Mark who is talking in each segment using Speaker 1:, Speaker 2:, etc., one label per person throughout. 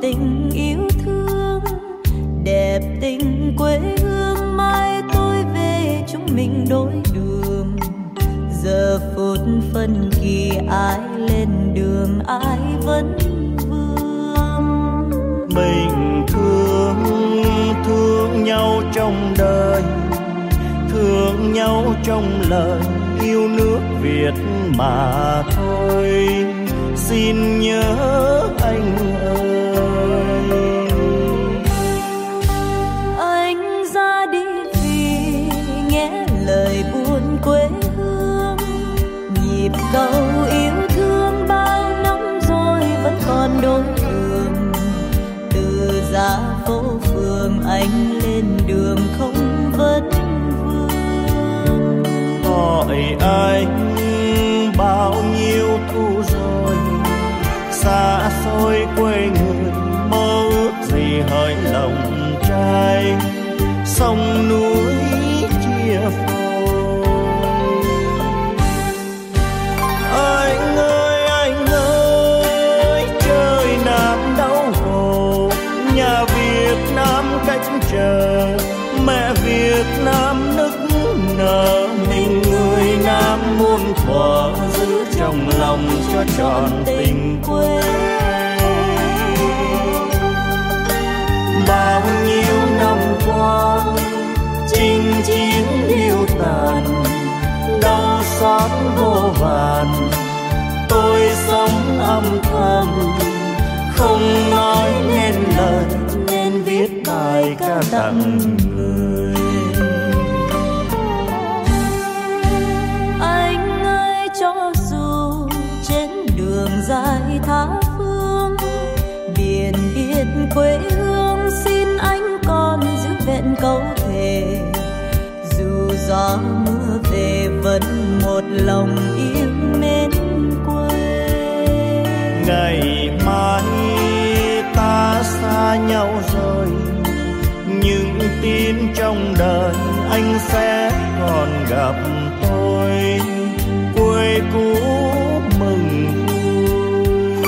Speaker 1: tình yêu thương, đẹp tình quê hương. Mai tôi về chúng mình đổi đường, giờ phút phân kỳ ai lên đường ai vẫn vương.
Speaker 2: Mình thương nhau trong đời, thương nhau trong lời, yêu nước Việt mà thôi. Xin nhớ anh ơi.
Speaker 1: Anh ra đi vì nghe lời buồn quê hương, nhịp cầu yêu thương bao năm rồi vẫn còn đôi đường. Từ ra phố phường anh lên đường không vấn vương.
Speaker 2: Hỏi anh bao nhiêu thu rồi, xa xôi quê người, mơ ước gì hỡi lòng trai, sông núi chia phôi. Anh ơi, trời Nam đau khổ, nhà Việt Nam cách chờ, mẹ Việt Nam nức nở. Mình người Nam muôn thuở giữ trong lòng cho trọn tình quê. Bao nhiêu năm qua chinh chiến điêu tàn, đau xót vô vàn. Tôi sống âm thầm không nói nên lời, nên viết bài ca tặng người.
Speaker 1: Anh ơi, cho dù trên đường dài tha phương, biển biệt quê hương, xin anh còn giữ vẹn câu thề. Dù gió mưa về vẫn một lòng yêu mến quê.
Speaker 2: Ngày mai ta xa nhau rồi, những tin trong đời anh sẽ còn gặp tôi. Quê cũ mừng vui.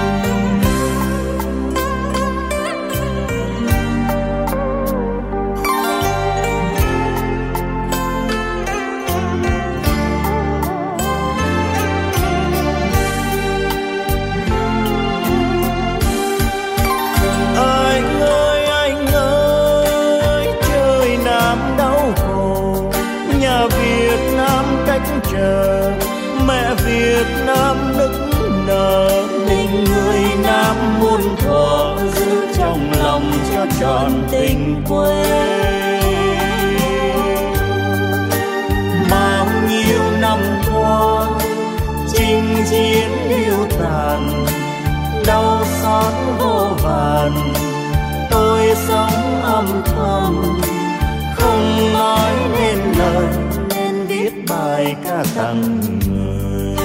Speaker 2: Anh ơi, trời Nam đau khổ, nhà Việt Nam cách chờ, mẹ Việt Nam nức nở. Mình người Nam muôn thuở giữ trong lòng cho trọn tình quê. Bao nhiêu năm qua chinh chiến điêu tàn, đau xót vô vàn. Tôi sống âm thầm không nói nên lời, nên viết bài ca tặng người.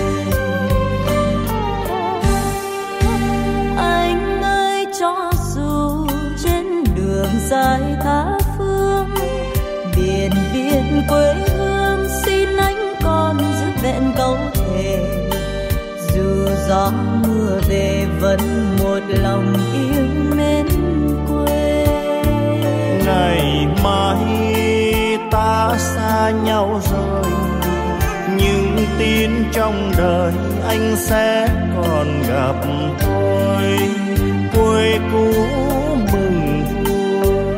Speaker 1: Anh ơi, cho dù trên đường dài tha phương, biển biệt quê hương, xin anh còn giữ vẹn câu thề. Dù gió mưa về vẫn một lòng yêu mến quê.
Speaker 2: Ngày mai ta xa nhau rồi, những tin trong đời anh sẽ còn gặp tôi. Quê cũ mừng vui.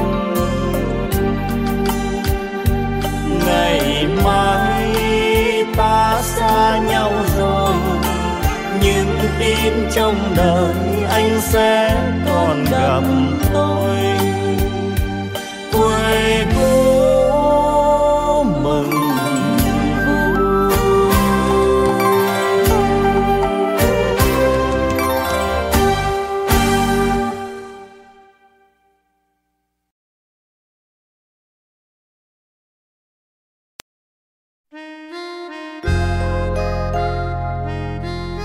Speaker 2: Ngày mai ta xa nhau rồi, những tin trong đời anh sẽ còn gặp tôi. Quê cũ mừng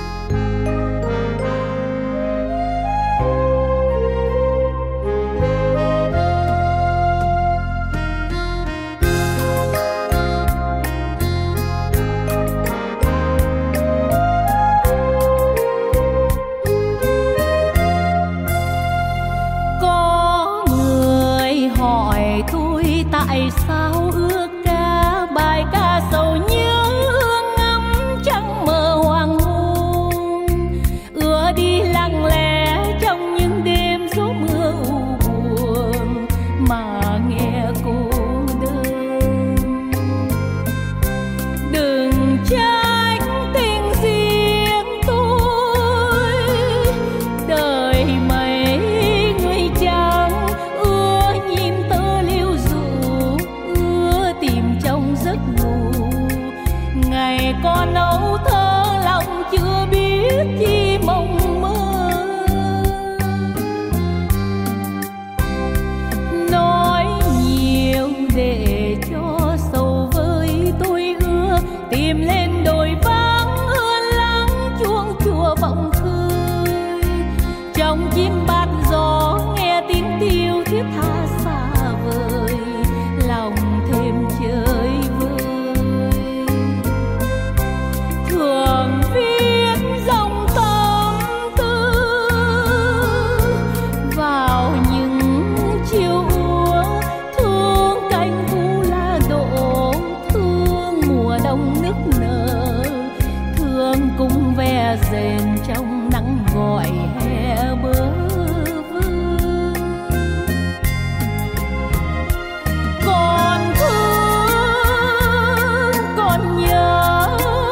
Speaker 2: vui.
Speaker 1: ngày con ấu thơ lòng chưa biết chi mộng mơ. Nói nhiều để cho sầu với tôi ưa, tìm lên đồi vắng ưa lắng chuông chùa vọng khơi. Trong chim bát gió nghe tiếng tiêu thiết tha xa vời, lòng thêm chơi vơi. Thường viết dòng tâm tư vào những chiều úa, thương cánh vu la đổ, thương mùa đông nức nở, thương cung ve rền trong nắng gọi hè bơ vơ. Còn thương còn nhớ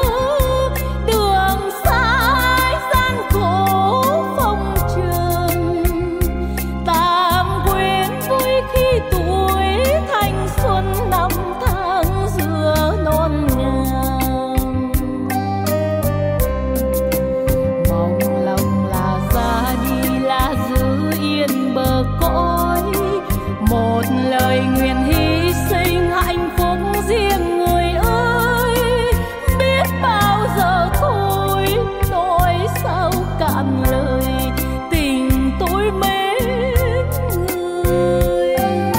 Speaker 1: đường sái gian khổ phong trần, tạm quên vui khi tuổi thanh xuân năm tháng giữa non ngàn. Mong lòng là ra đi là giữ yên bờ cõi, một lời nguyện hy sinh hạnh phúc riêng người ơi. Biết bao giờ thôi nói sao cạn lời, tình tôi mến người.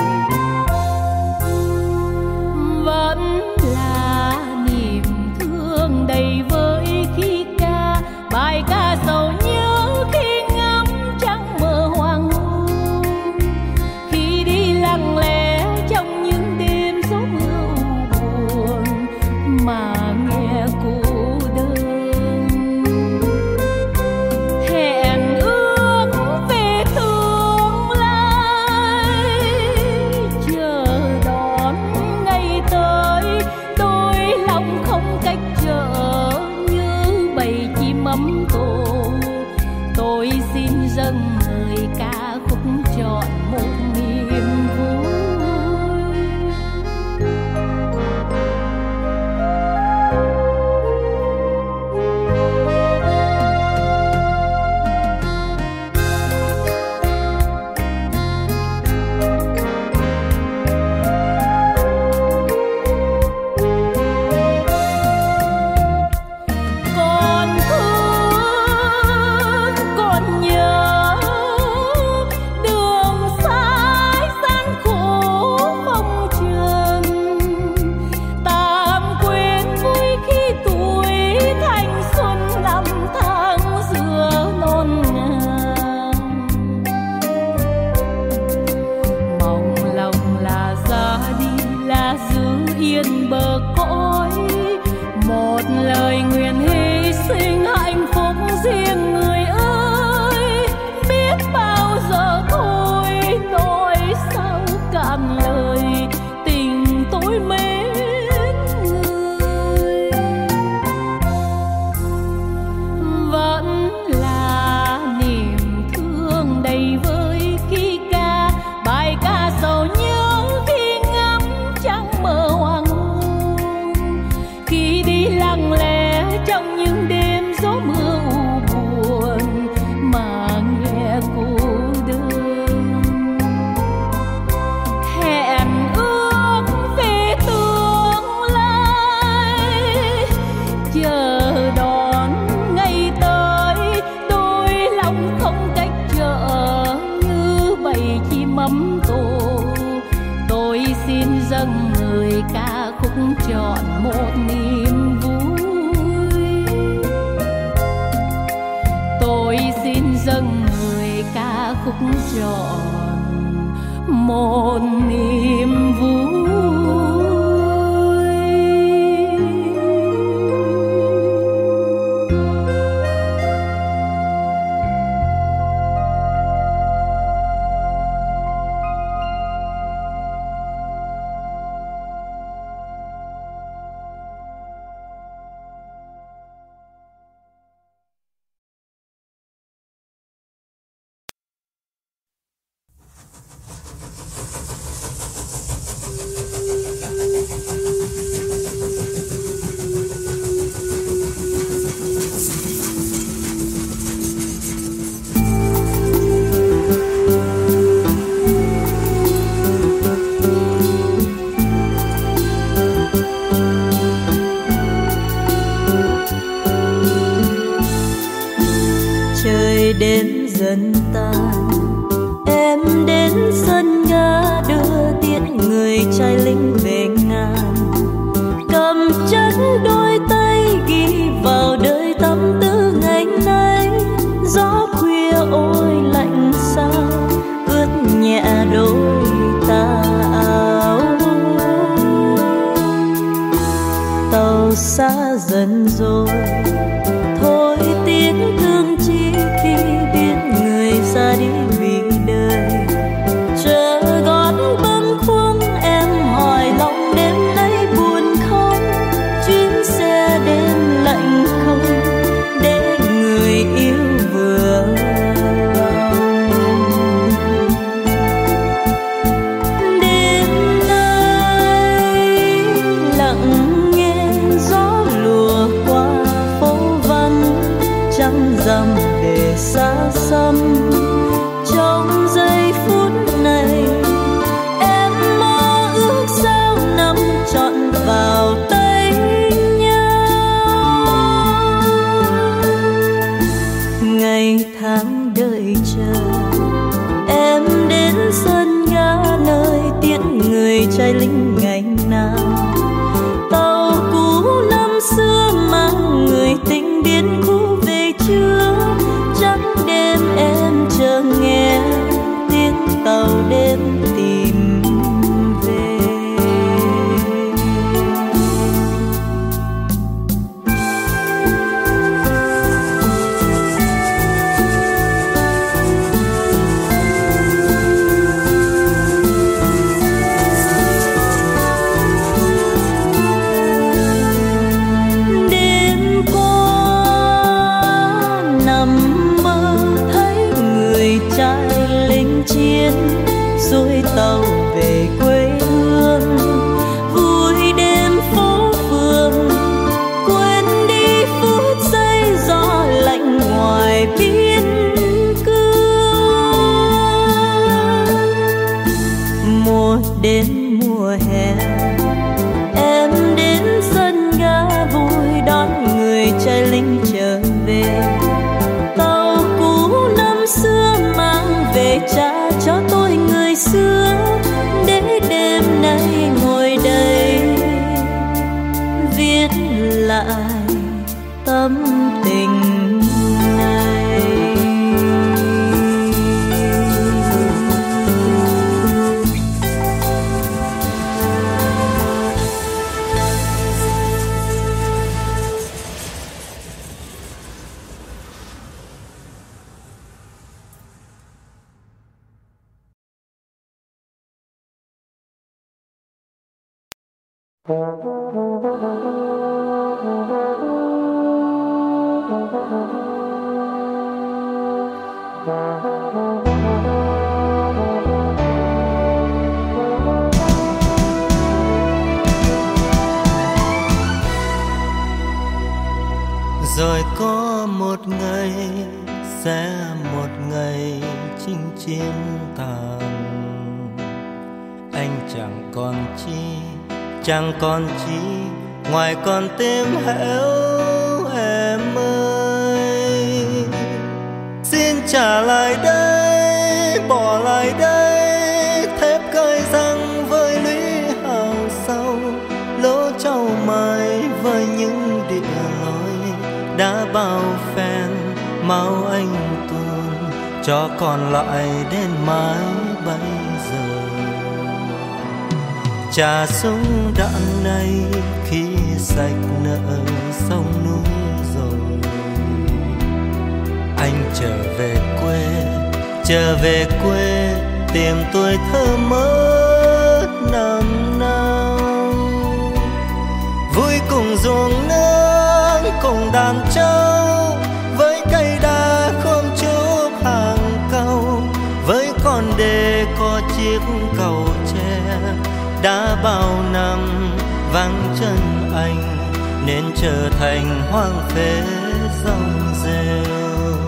Speaker 1: Vẫn là niềm thương đầy vơi khi ca bài ca sầu nhớ, khi ngắm trăng mờ hoàng hôn, khi đi lặng lẽ trong những đêm gió mưa buồn mà nghe cô đơn. Hẹn ước về tương lai, chờ đón ngày tới, đôi lòng không cách trở như bầy chim ấm tổ. Tôi xin dâng lời ca khúc chọn một niềm vui. Còn thương còn nhớ đường sái gian khổ phong trần, tạm quên vui khi tuổi thanh xuân năm tháng giữa non ngàn. Mong lòng là ra đi là giữ yên bờ cõi, một lời nguyện hy sinh hạnh phúc riêng người ơi. Biết bao giờ thôi nói sao cạn lời, tình tôi mến người. Vẫn là niềm thương đầy vơi khi ca bài ca sầu nhớ, khi ngắm trăng mờ hoàng hôn, khi đi lặng lẽ trong những đêm gió mưa u buồn mà nghe cô đơn. Hẹn ước về tương lai, chờ đón ngày tới, đôi lòng không cách trở như bầy chim ấm tổ. Tôi xin dâng lời ca khúc chọn một niềm vui. Tôi xin dâng lời ca khúc chọn một niềm vui. rồi đêm dần tan. Em đến sân ga đưa tiễn người trai lính về ngàn, cầm chắc đôi tay ghi vào đời tâm tư ngày nay. Gió khuya ôi lạnh sao ướt nhẹ đôi tà áo. Tàu xa dần rồi thôi tiếc thương chi khi biết người ra đi vì đời. Chờ gót bâng khuâng em hỏi lòng đêm nay buồn không, chuyến xe đêm lạnh không để người yêu vừa lòng. Đêm nay lặng nghe gió lùa qua phố vắng, trăng rằm để xa xăm. Trong giây phút này em mơ ước sao nắm trọn vào tay nhau. Ngày tháng đợi chờ em đến sân ga nơi tiễn người trai lính ngày nào. Tàu cũ năm xưa mang người tình biến khu về chưa. Chắc đêm em chờ nghe tiếng tàu đêm tìm về. Đêm qua nằm mơ thấy người trai lính chiến xuôi tàu về quê hương, vui đêm phố phường quên đi phút giây gió lạnh ngoài biên cương. Mùa đến mùa hè em đến sân ga vui đón người trai lính trở về. Tàu cũ năm xưa mang về trả cho tôi người xưa, để đêm nay ngồi đây viết lại tâm tình này.
Speaker 2: Rồi có một ngày sẽ một ngày chinh chiến tàn. Anh chẳng còn chi ngoài con tim hễu em ơi. Xin trả lại đây, bỏ lại đây thép cơi răng với lũy hào sau, lỗ trâu mài với những địa lối đã bao phen máu anh tuôn cho còn lại đến mãi bây giờ. Trả súng đạn này khi sạch nợ sông núi rồi. Anh trở về quê tìm tuổi thơ mất năm nào. Vui cùng ruộng nương cùng đàn trâu, với cây đa khom chúc hàng câu, với con đê có chiếc cầu tre đã bao năm vắng chân anh nên trở thành hoang phế rong rêu.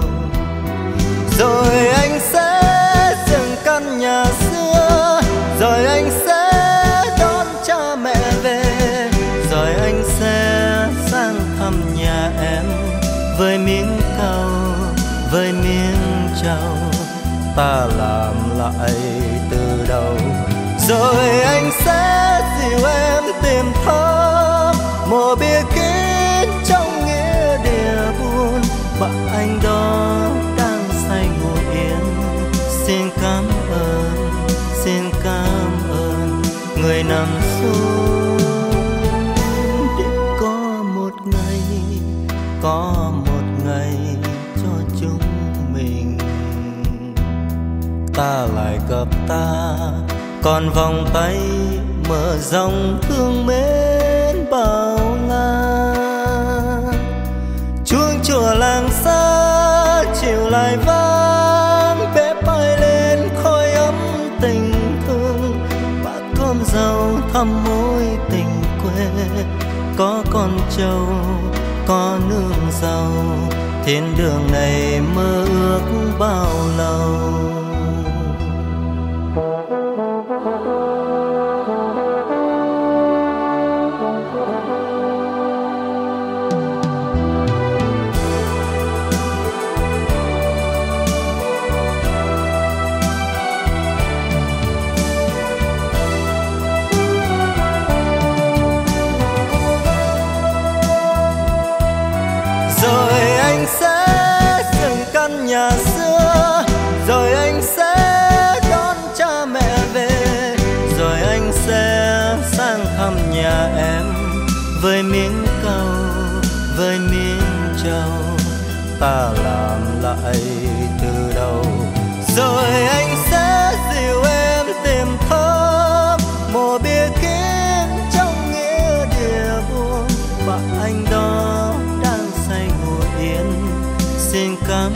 Speaker 2: Rồi anh sẽ dựng căn nhà xưa, rồi anh sẽ đón cha mẹ về, rồi anh sẽ sang thăm nhà em với miếng cau, với miếng chào, ta làm lại từ đầu. Rồi anh sẽ dìu em tìm thăm một bia kín trong nghĩa địa buồn. Bạn anh đó đang say ngồi yên. Xin cảm ơn người nằm xuống để có một ngày cho chúng mình. Ta lại gặp ta, còn vòng tay mở rộng thương mến bao la. Chuông chùa làng xa chiều lại vang, bếp bay lên khói ấm tình thương. Bát cơm dầu thăm mối tình quê, có con trâu có nương dầu. Thiên đường này mơ ước bao lâu. Rồi anh sẽ dựng căn nhà xưa, rồi anh sẽ đón cha mẹ về, rồi anh sẽ sang thăm nhà em với miếng cau, với miếng trầu. Ta làm lại từ đầu. Rồi anh sẽ dìu em tìm thăm một bia kín trong nghĩa địa buồn. Bạn anh đó đang say ngồi yên. Xin cảm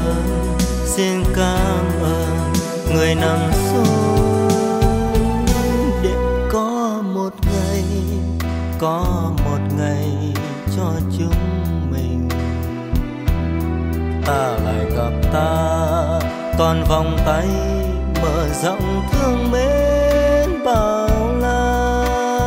Speaker 2: ơn người nằm xuống để có một ngày cho chúng mình. Ta lại gặp ta, còn vòng tay mở rộng thương mến bao la.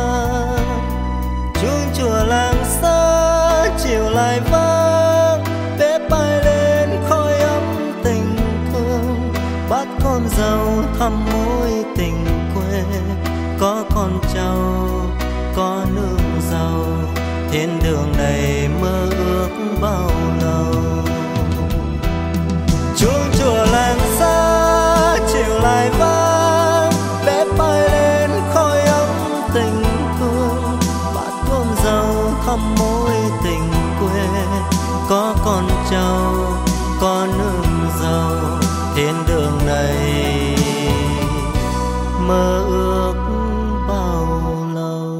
Speaker 2: Chuông chùa làng xa chiều lại vang, bếp bay lên khói ấm tình thương. Bát con dâu thăm mối tình quê, có con trâu có nương dầu. Thiên đường này mơ ước bao lâu. Chuông chùa làng xa chiều lại vang, bếp bay lên khói ấm tình thương. Bát cơm dầu thăm mối tình quê, có con trâu có nương dầu. Thiên đường này mơ ước bao lâu.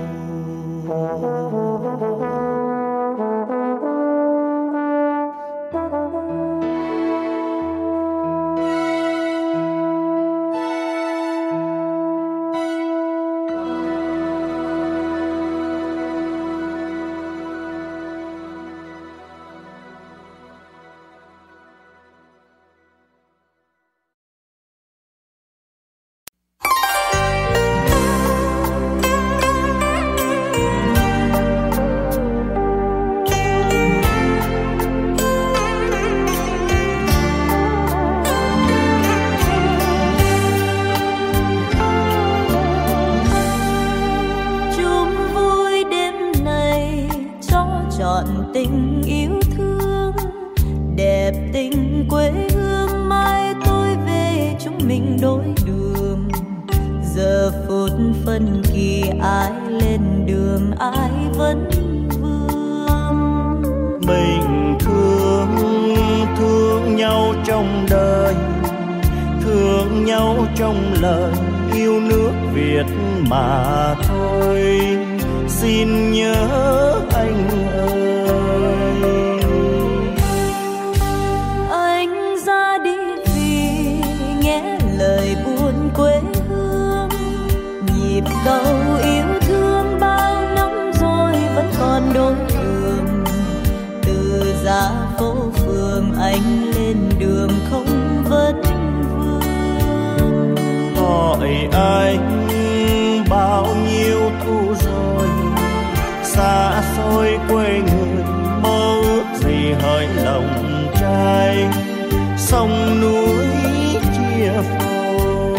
Speaker 1: Tình yêu thương đẹp tình quê hương, mai tôi về chúng mình đôi đường. Giờ phút phân kỳ ai lên đường ai vẫn vương.
Speaker 2: Mình thương nhau trong đời, thương nhau trong lời, yêu nước Việt mà thôi. Xin nhớ anh ơi.
Speaker 1: Anh ra đi vì nghe lời buồn quê hương. Nhịp cầu yêu thương bao năm rồi vẫn còn đôi đường. Từ ra phố phường anh lên đường không vấn vương.
Speaker 2: Hỏi anh bao nhiêu thu rồi, xa xôi quê người, mơ ước gì hỡi lòng trai. sông núi chia phôi.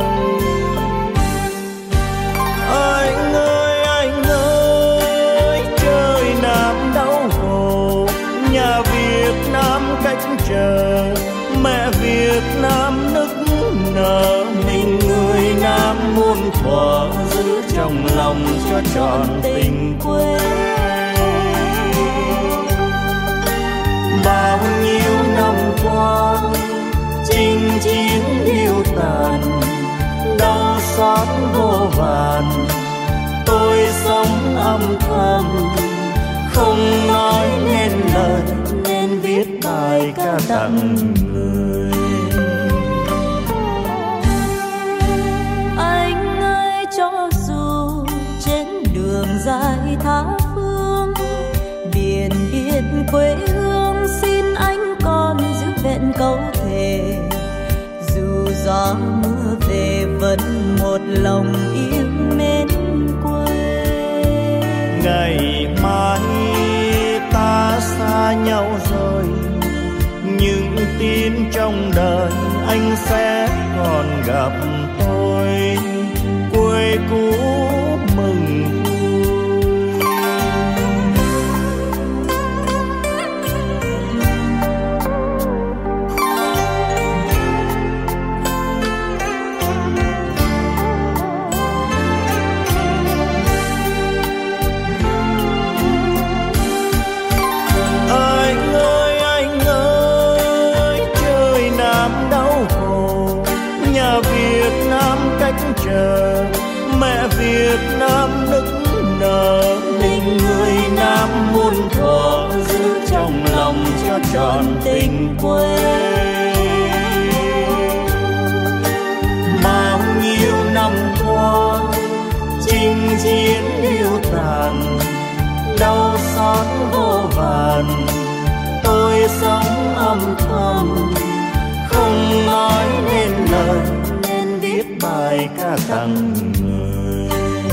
Speaker 2: Anh ơi trời Nam đau khổ, nhà Việt Nam cách chờ, mẹ Việt Nam nức nở. Mình người Nam muôn thuở giữ trong lòng cho trọn tình quê. Bao nhiêu năm qua chinh chiến điêu tàn, đau xót vô vàn, tôi sống âm thầm không nói nên lời, nên viết bài ca tặng người.
Speaker 1: Anh ơi cho dù trên đường dài tha phương, biển biệt quê hương, xin anh còn giữ vẹn câu thề. Dù gió mưa về vẫn một lòng yêu mến quê.
Speaker 2: Ngày mai ta xa nhau rồi, những tin trong đời anh sẽ còn gặp tôi. Quê cũ mừng chờ, mẹ Việt Nam nức nở. Mình người Nam muôn thuở giữ trong lòng cho trọn tình quê. Bao nhiêu năm qua chinh chiến điêu tàn, đau xót vô vàn, tôi sống âm thầm không nói nên lời, viết bài ca tặng người.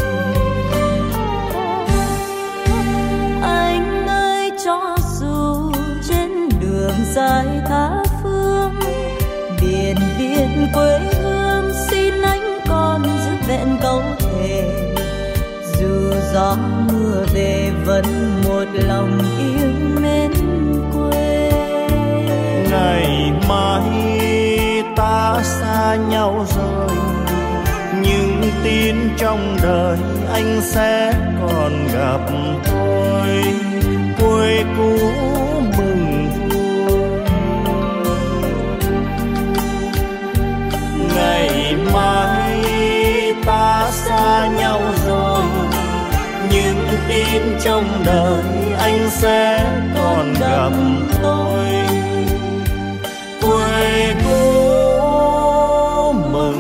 Speaker 1: Anh ơi cho dù trên đường dài tha phương, biển biệt quê hương, xin anh còn giữ vẹn câu thề. Dù gió mưa về vẫn một lòng yêu mến quê.
Speaker 2: Ngày mai ta xa nhau rồi, những tin trong đời anh sẽ còn gặp tôi. Quê cũ mừng vui. Ngày mai ta xa nhau rồi, những tin trong đời anh sẽ còn gặp tôi. Quê cũ mừng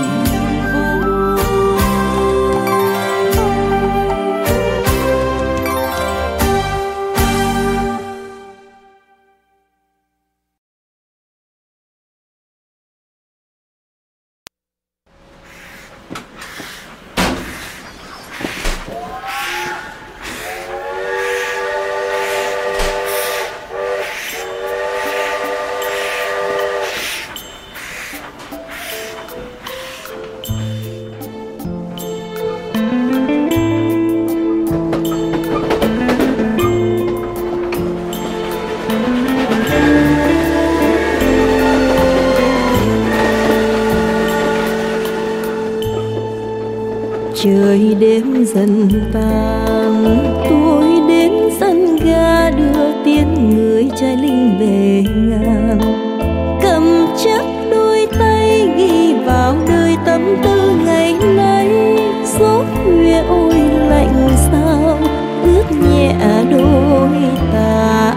Speaker 1: trời đêm dần vàng, tôi đến sân ga đưa tiễn người trai linh về ngang. Cầm chắc đôi tay ghi vào đời tâm tư ngày nay, gió khuya ôi lạnh sao ướt nhẹ đôi tà.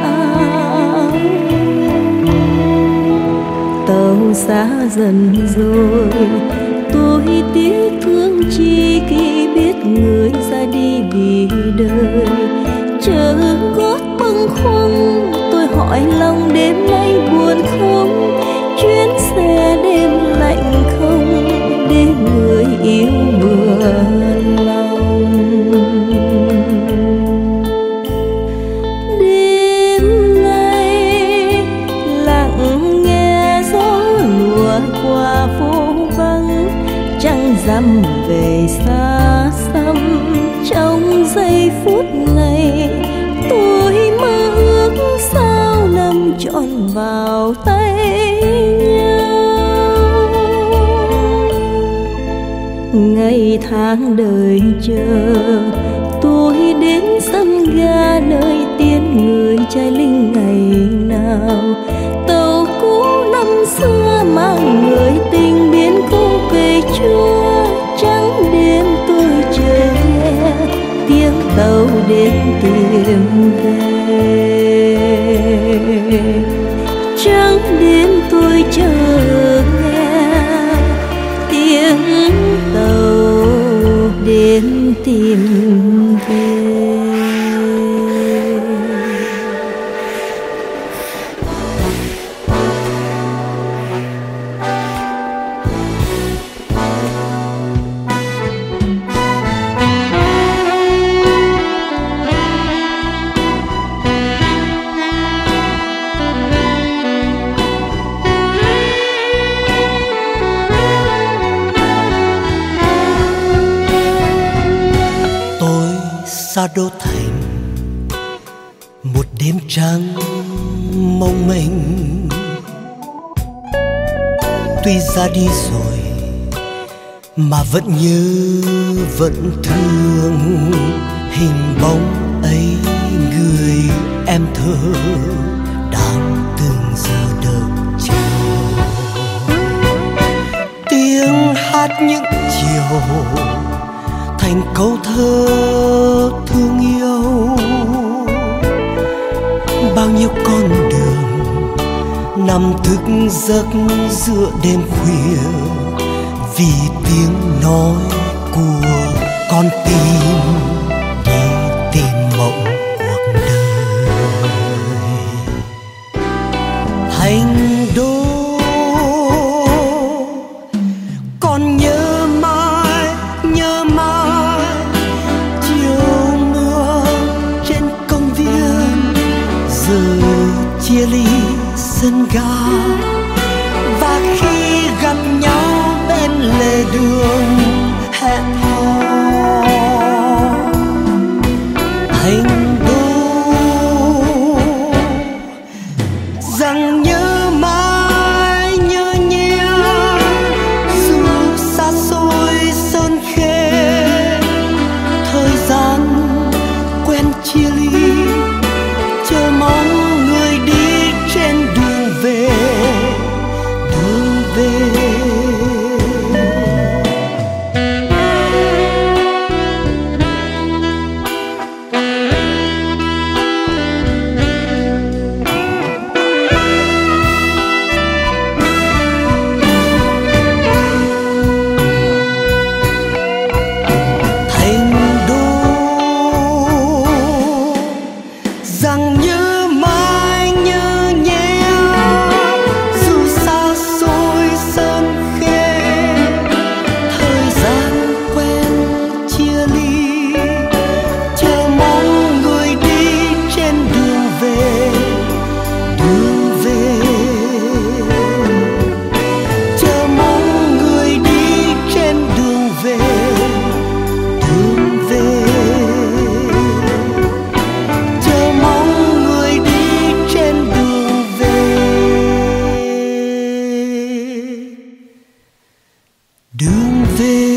Speaker 1: Tàu xa dần rồi, tôi tiếc thương chi khi biết người ra đi vì đời. Chờ gót bâng khuâng, tôi hỏi lòng đêm nay buồn không? Chuyến xe đêm lạnh không, để người yêu mưa lòng. Đêm nay lặng nghe son vào tay nhau. Ngày tháng đợi chờ tôi đến sân ga nơi tiến người trai linh ngày nào. Tàu cũ năm xưa mang người tình biến cô về chúa. Trắng đêm tôi chờ nghe tiếng tàu đến tìm về. Trắng đêm tôi chờ nghe tiếng tàu đến tìm về.
Speaker 3: Xa đô thành một đêm trăng mong manh, tuy ra đi rồi mà vẫn nhớ vẫn thương hình bóng ấy, người em thơ đang từng giờ đợi chờ. Tiếng hát những chiều thành câu thơ thương yêu. Bao nhiêu con đường nằm thức giấc giữa đêm khuya, vì tiếng nói của con tim đi tìm mộng cuộc đời. Thành đô con nhớ mãi, nhớ mãi chiều mưa trên công viên, giờ chia ly sân ga, và khi gặp nhau bên lề đường hẹn hò. Thành đô rằng nhớ mãi nhớ nhớ, dù xa xôi sơn khê, thời gian quen chia ly, chờ mong người đi trên đường về, đường về. Thành đô rằng nhớ mãi nhớ nhé, dù xa xôi sơn khê, thời gian quen chia ly, chờ mong người đi trên đường về, đường về. Chờ mong người đi trên đường về, đường về. Chờ mong người đi trên đường về, đường về.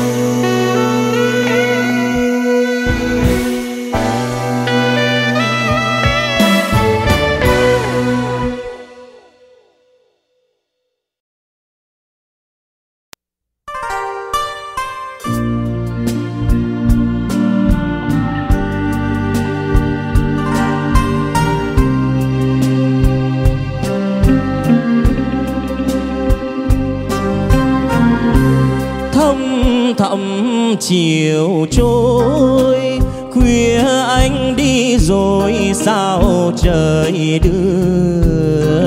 Speaker 2: Thâm thẳm chiều trôi, khuya anh đi rồi sao trời đưa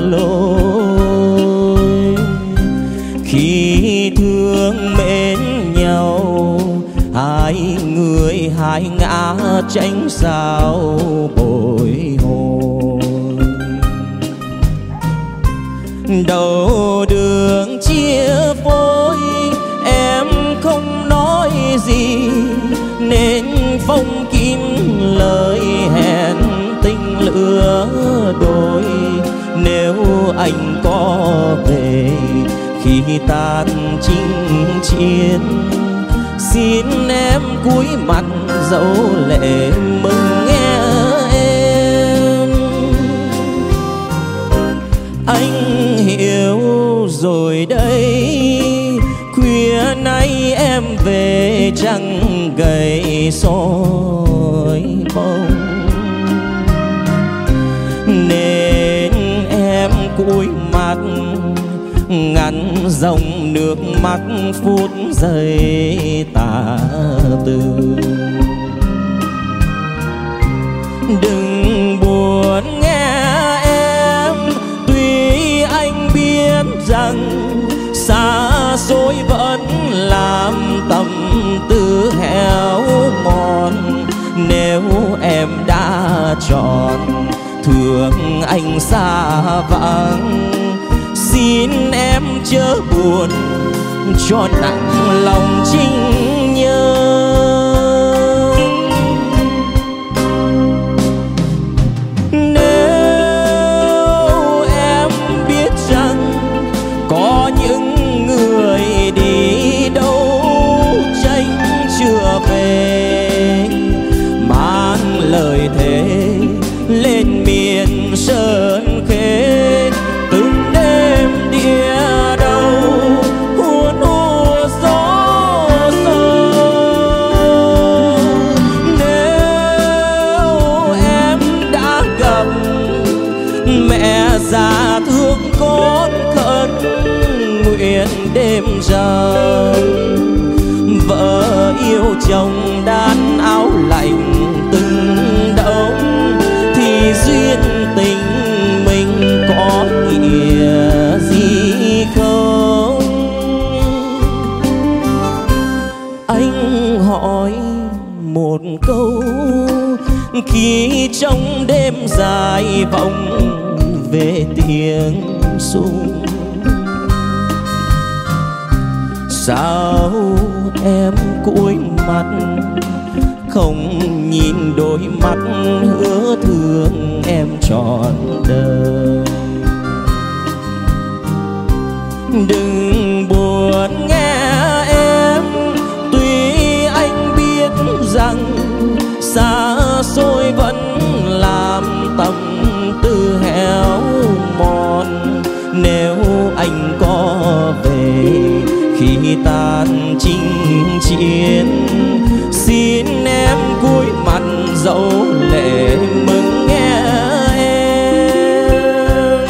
Speaker 2: lối. Khi thương mến nhau, hai người hai ngã tranh sao bồi hồi. Đầu đường chia phôi, em không nói gì, nên phong kín lời hẹn tình lửa đôi, nên
Speaker 4: khi tan chinh chiến. Xin em cúi mặt dấu lệ mừng nghe em. Anh hiểu rồi đây, khuya nay em về trăng gầy soi bóng, nên em cúi mặt ngăn dòng nước mắt phút giây tả từ. Đừng buồn nghe em, tuy anh biết rằng xa xôi vẫn làm tâm tư héo mòn. Nếu em đã chọn thương anh xa vắng, xin em chớ buồn cho nặng lòng trinh nhân. Nếu em biết rằng có những người đi đâu tranh chưa về, mang lời thề lên miền sơn khê, từng đêm địa đầu huôn hùa gió sâu. Nếu em đã gặp mẹ già thương con khấn nguyện đêm rằng, vợ yêu chồng đan áo lạnh từng đống, thì duyên tình mình có nghĩa gì không? Anh hỏi một câu khi trong đêm dài vọng về tiếng súng. Sao em cúi mặt không nhìn đôi mắt hứa thương em trọn đời? Đừng buồn nghe em, tuy anh biết rằng xa xôi vẫn làm tâm tư héo mòn. Nếu anh có về khi tan chinh chiến, xin em cúi mặt dấu lệ mừng nghe em.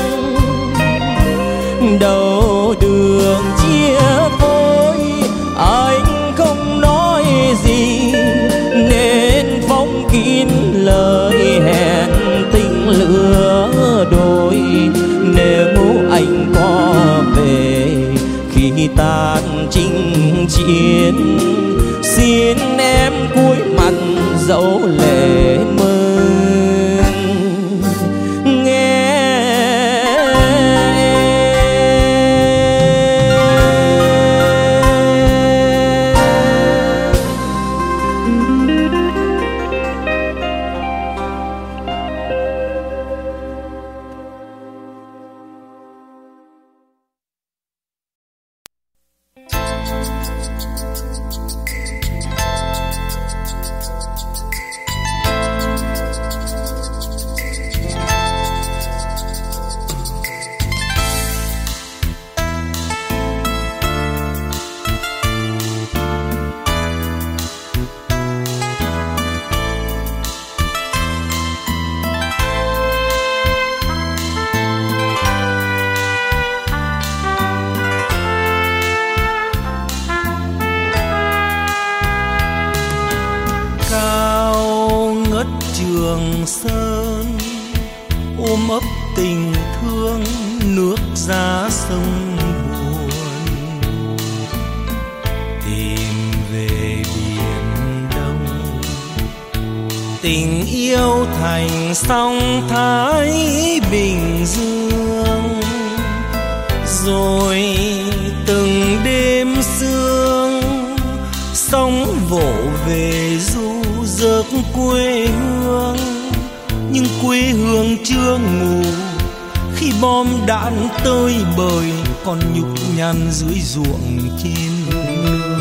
Speaker 4: Đầu đường chia phôi anh không nói gì, nên phóng kín lời hẹn tình lứa đôi. Nếu anh có về khi tan chinh chiến, xin em cúi mặt dấu lệ mừng nghe
Speaker 3: Trường Sơn ôm ấp tình thương nước ra sông buồn, tìm về biển Đông tình yêu thành sông Thái Bình Dương. Rồi từng đêm sương sóng vỗ về du giấc quê hương, nhưng quê hương chưa ngủ khi bom đạn tơi bời còn nhục nhằn dưới ruộng trên nương.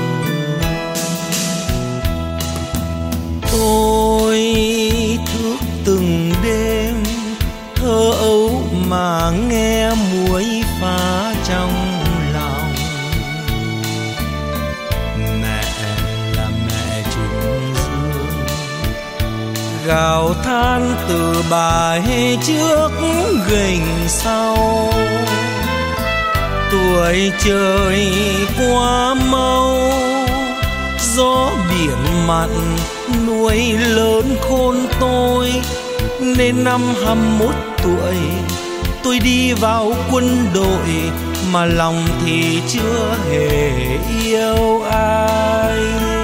Speaker 3: Tôi thức từng đêm thơ ấu mà nghe muối pha trong lòng. Mẹ là mẹ trùng dương, gào than từ bài trước gành sau. Tuổi trời quá mau, gió biển mặn nuôi lớn khôn tôi, nên năm 21 tuổi tôi đi vào quân đội, mà lòng thì chưa hề yêu ai.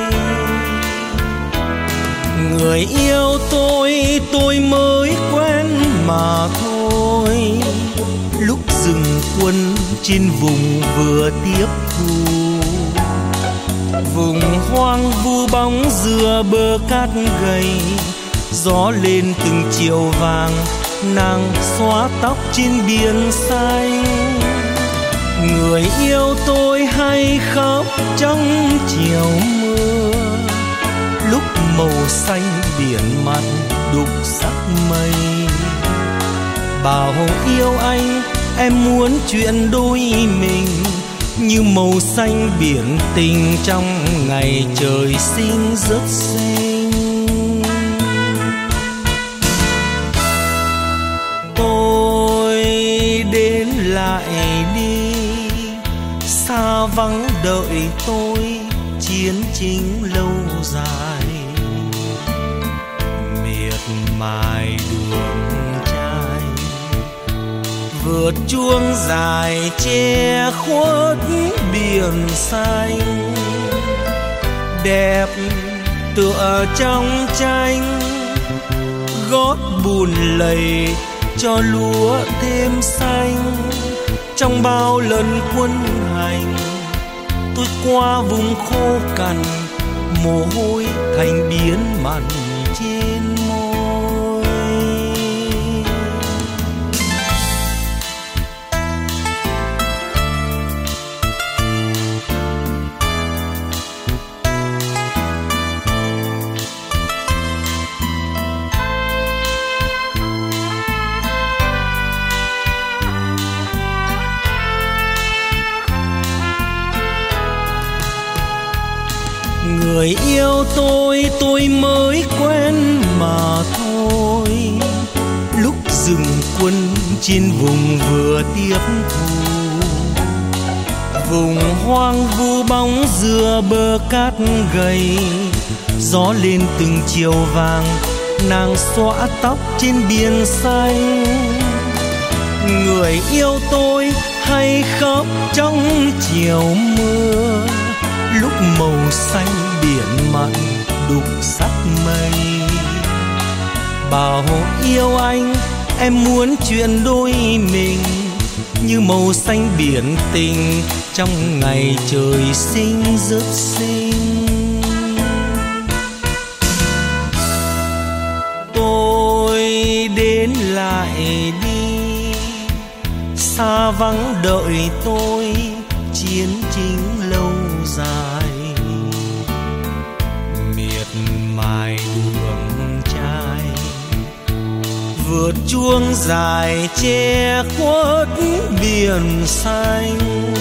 Speaker 3: Người yêu tôi mới quen mà thôi, lúc dừng quân trên vùng vừa tiếp thu. Vùng hoang vu bóng dừa bờ cát gầy, gió lên từng chiều vàng, nàng xóa tóc trên biển xanh. Người yêu tôi hay khóc trong chiều mưa, lúc màu xanh biển mặn đục sắc mây. Bảo yêu anh, em muốn chuyện đôi mình, như màu xanh biển tình trong ngày trời sinh rất xinh. Tôi đến lại đi, xa vắng đợi tôi chiến chính lâu dài. Miệt mài đường trai, vượt chuông dài che khuất biển xanh. Đẹp tựa trong tranh, gót bùn lầy cho lúa thêm xanh. Trong bao lần quân hành, tôi qua vùng khô cằn, mồ hôi thành biến mặn trên môi. Người yêu tôi mới quen mà thôi, lúc dừng quân trên vùng vừa tiếp thu. Vùng hoang vu bóng dừa bờ cát gầy, gió lên từng chiều vàng, nàng xõa tóc trên biển xanh. Người yêu tôi hay khóc trong chiều mưa, lúc màu xanh biển mặn đục sắc mây. Bảo yêu anh, em muốn chuyện đôi mình, như màu xanh biển tình trong ngày trời sinh rất xinh. Tôi đến lại đi, xa vắng đợi tôi chiến chính lâu dài. Miệt mài đường trai, vượt chuông dài che khuất biển xanh.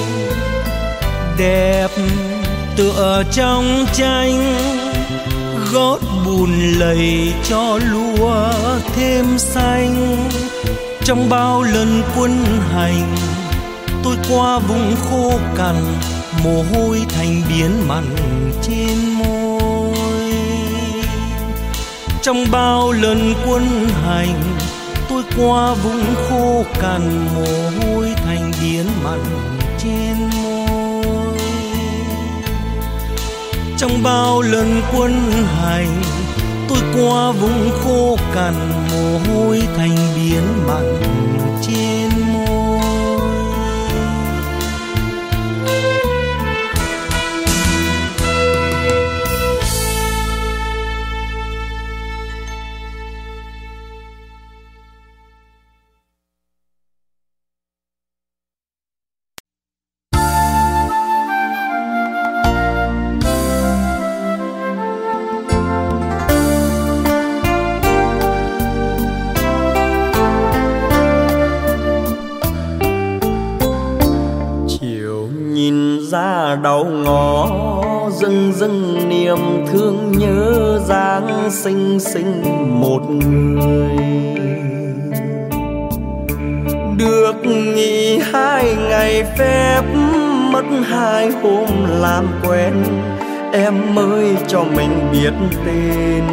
Speaker 3: Đẹp tựa trong tranh, gót bùn lầy cho lúa thêm xanh. Trong bao lần quân hành, tôi qua vùng khô cằn, mồ hôi thành biến mặn trên môi. Trong bao lần quân hành, tôi qua vùng khô cằn, mồ hôi thành biến mặn trên môi. Trong bao lần quân hành, tôi qua vùng khô cằn, mồ hôi thành biến mặn trên
Speaker 2: đầu ngõ dưng dưng niềm thương nhớ dáng xinh xinh một người. Được nghỉ 2 ngày phép, mất 2 hôm làm quen, em mới cho mình biết tên.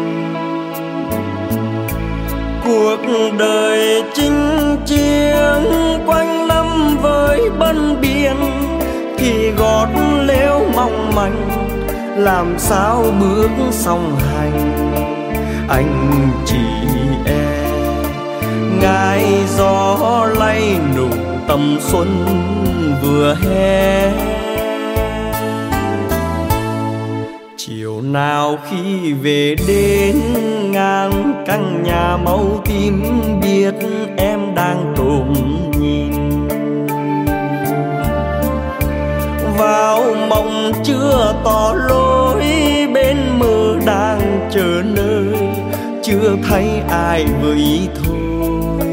Speaker 2: Cuộc đời chinh chiến quanh năm với bân biên, thì gót lếu mong manh làm sao bước song hành. Anh chỉ e ngại gió lay nụ tầm xuân vừa hè. Chiều nào khi về đến ngang căn nhà màu tím, biết em đang trộm nhìn. Vào mộng chưa tỏ lối, bên mơ đang chờ nơi, chưa thấy ai với ý thôi.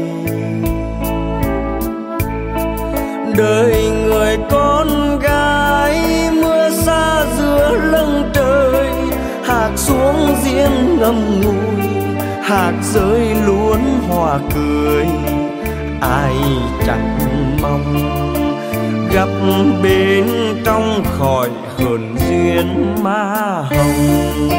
Speaker 2: Đời người con gái mưa xa giữa lưng trời, hạt xuống riêng ngầm ngùi, hạt rơi luôn hòa cười. Ai chẳng mong gặp bên trong khỏi hờn duyên má hồng.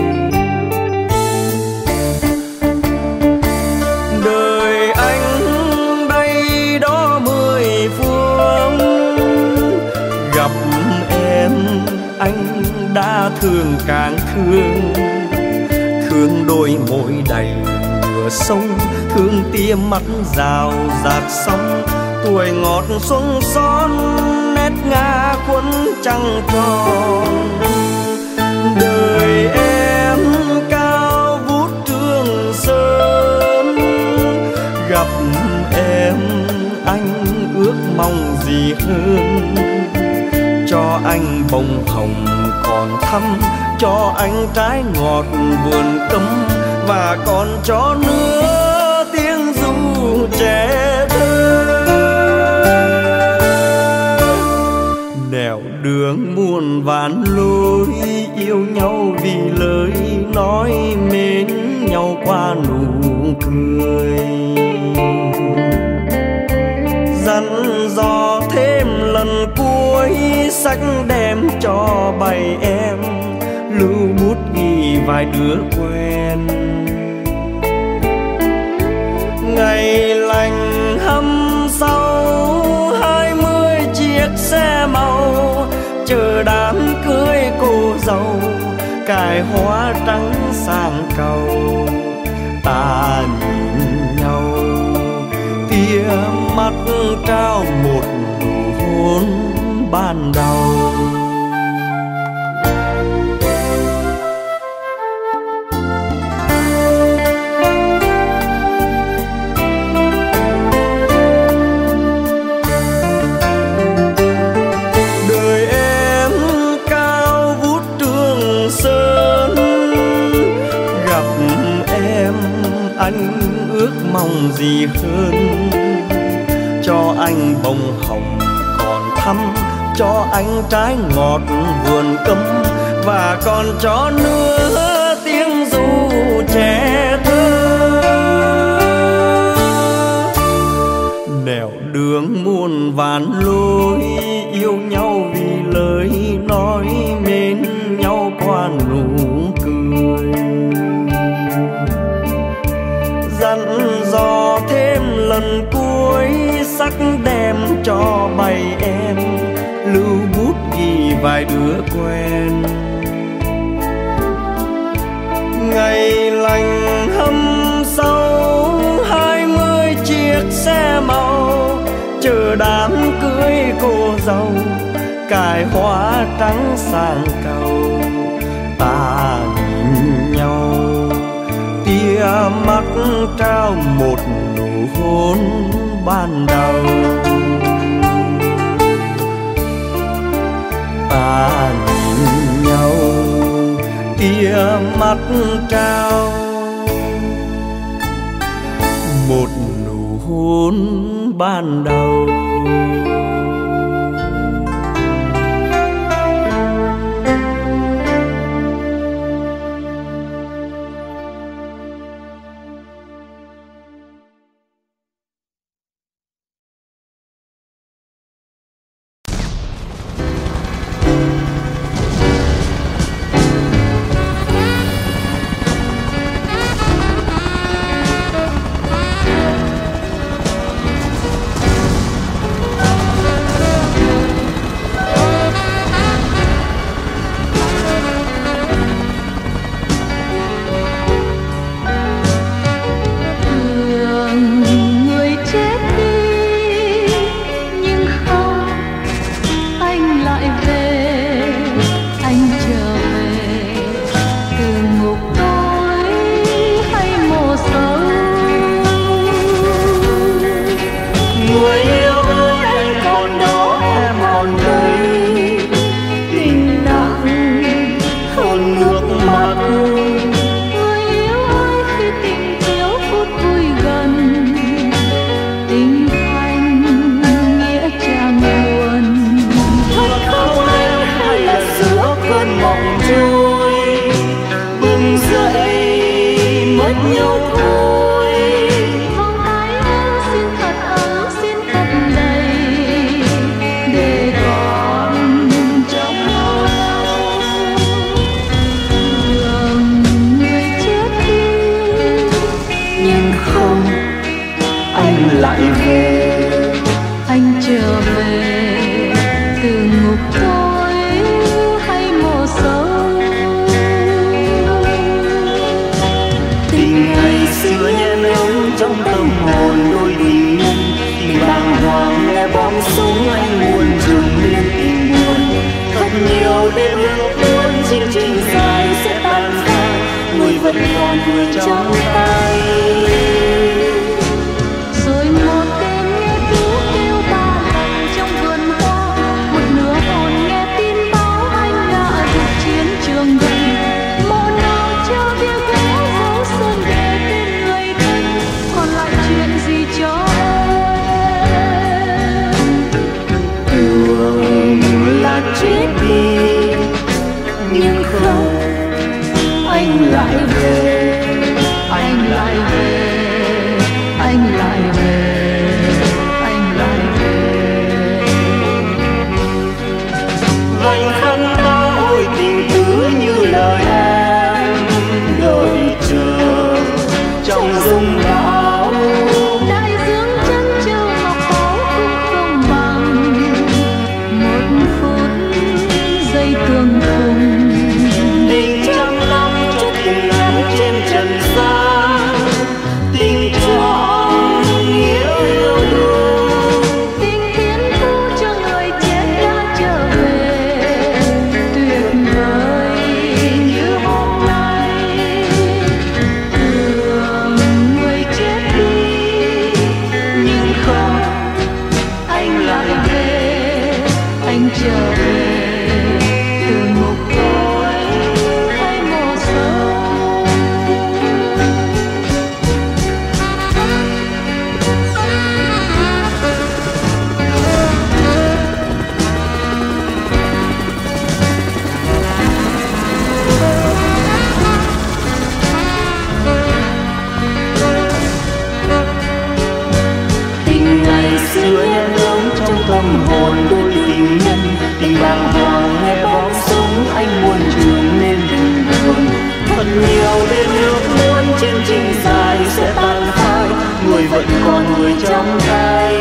Speaker 2: Đời anh đây đó 10 phương, gặp em anh đã thương càng thương. Thương đôi môi đầy mưa sông, thương tia mắt rào rạt sóng. Tuổi ngọt xuân son nét ngã quấn trăng tròn. Đời em cao vút Trường Sơn, gặp em anh ước mong gì hơn. Cho anh bông hồng còn thắm, cho anh trái ngọt vườn cấm, và còn cho nữa tiếng ru trẻ thơ. Nẻo đường muôn vàn lối, yêu nhau vì lời nói, mến nhau qua nụ cười. Dặn dò thêm lần cuối, sách đem cho bầy em, lưu bút ghi vài đứa quen. Ngày lành hâm sau 20 chiếc xe màu, chờ đám cưới cô dâu, cài hoa trắng sang cầu. Ta nhìn nhau tia mắt trao một nụ hôn ban đầu. Đời em cao vút Trường Sơn, gặp em anh ước mong gì hơn. Cho anh bông hồng còn thắm, cho anh trái ngọt vườn cấm, và còn cho nữa tiếng ru trẻ thơ. Nẻo đường muôn vàn lối, yêu nhau vì lời nói, mến nhau qua nụ cười. Dặn dò thêm lần cuối, sắc đem cho bầy em, lưu bút ghi vài đứa quen. Ngày lành hâm sau 20 chiếc xe màu, chờ đám cưới cô dâu, cài hoa trắng sang cầu. Ta nhìn nhau tia mắt trao một nụ hôn ban đầu. Ta nhìn nhau tia mắt trao một nụ hôn ban đầu. trong tâm hồn đôi tình nhân. Tình bàng hoàng nghe bom súng anh buồn trùng lên tình buồn. Thật nhiều đêm ước muốn chương trình dài sẽ tan phai, người vẫn còn người trong tay.
Speaker 1: Rồi một đêm nghe cứu kêu ba lần trong vườn hoa, một nửa hồn nghe tin báo anh đã thuộc chiến trường gần. Mộ nào cho bia gỗ dấu sơn để tên người thân, còn lại chuyện gì cho em?
Speaker 2: Tưởng là chết đi nhưng không, anh lại về,
Speaker 1: Anh lại về, anh lại về, anh lại về.
Speaker 2: vành khăn ta ôi tình tứ như lời em đợi chờ trong rung bão.
Speaker 1: Đại dương chân châu ngọc báu cũng không bằng một phút giây tương phùng.
Speaker 2: Tình trăm năm cho tình ngắn trên trần gian, tình trọn nghĩa yêu đương.
Speaker 1: Tình tiến thu cho người chết đã trở về, tuyệt vời như hôm nay. Tưởng người chết đi nhưng không, anh lại về, anh trở về từ ngục tối hay mồ sâu.
Speaker 2: Tình ngày xưa em lớn trong tâm hồn đôi tình nhân. Tình bàng hoàng nghe bom súng anh buồn trường nên đừng buồn. Thật nhiều đêm ước muốn trên trình dài sẽ tan phai, người vẫn còn người trong tay.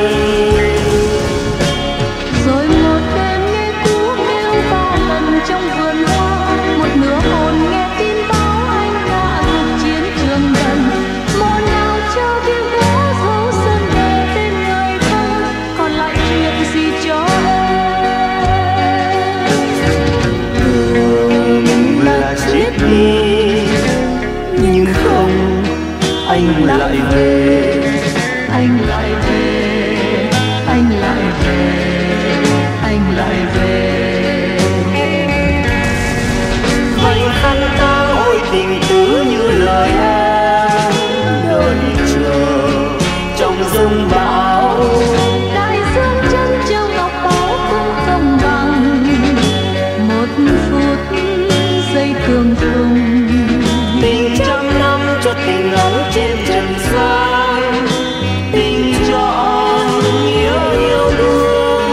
Speaker 1: Rồi một đêm nghe cú kêu ba lần trong vườn hoa, một nửa hồn nghe tin báo anh đã thuộc chiến trường gần. Mộ nào cho bia gỗ dấu sơn để tên người thân, còn lại chuyện gì cho em?
Speaker 2: Tưởng là chết đi nhưng không, anh lại về,
Speaker 1: Anh lại về, anh lại về, anh lại về.
Speaker 2: vành khăn ta ôi tình tứ như lời em đợi chờ trong rung bão.
Speaker 1: Đại dương chân châu ngọc báu cũng không bằng một phút giây tương phùng.
Speaker 2: Tình trăm năm cho tình ngắn trên trần gian, tình trọn nghĩa yêu đương.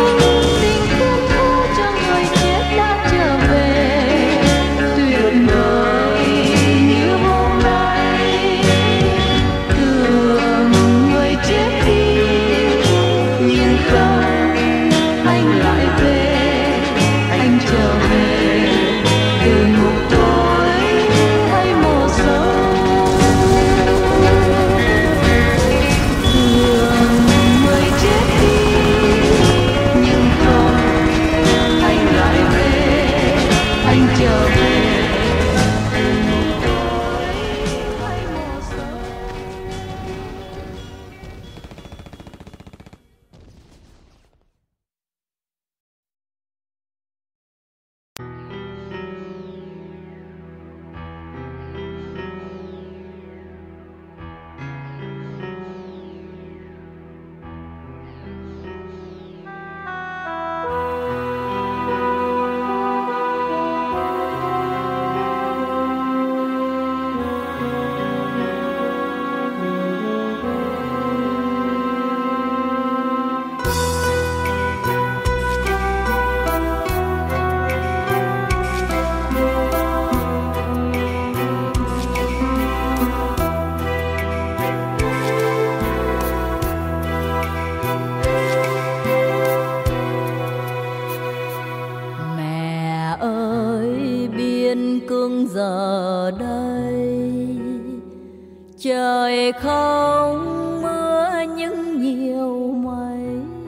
Speaker 1: không mưa nhưng nhiều mây.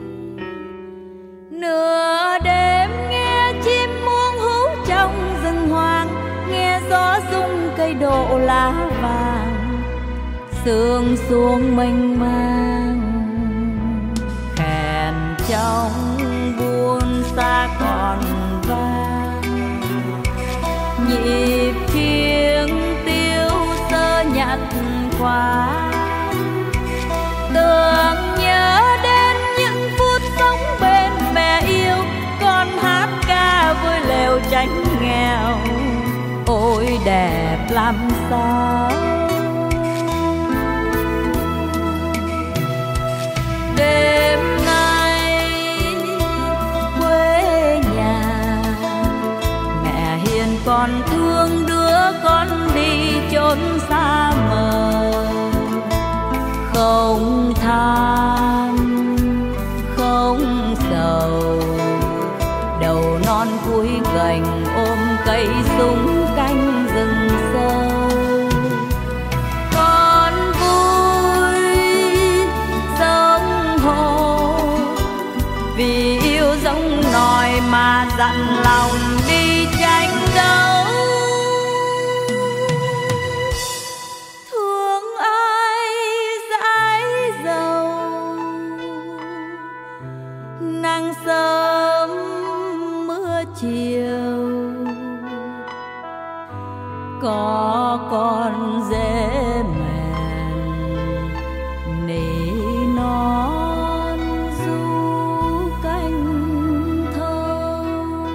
Speaker 1: Nửa đêm nghe chim muông hú trong rừng hoang, nghe gió rung cây đổ lá vàng, sương xuống mênh mang. Kèn trong buôn xa còn vang, nhịp chiêng tiêu sơ nhặt qua. Tưởng nhớ đến những phút sống bên mẹ yêu, con hát ca vui lều tránh nghèo, ôi đẹp làm sao. Đêm nay quê nhà, mẹ hiền còn thương đứa con đi chốn xa mờ. Không than không sầu, đầu non cúi gành ôm cây súng canh rừng sâu. Con vui giống hồ, vì yêu giống nòi mà dặn lòng đi tranh đấu. Thương ai dãi dầu, nắng sớm mưa chiều, có con dễ mèn nỉ non du canh thơm.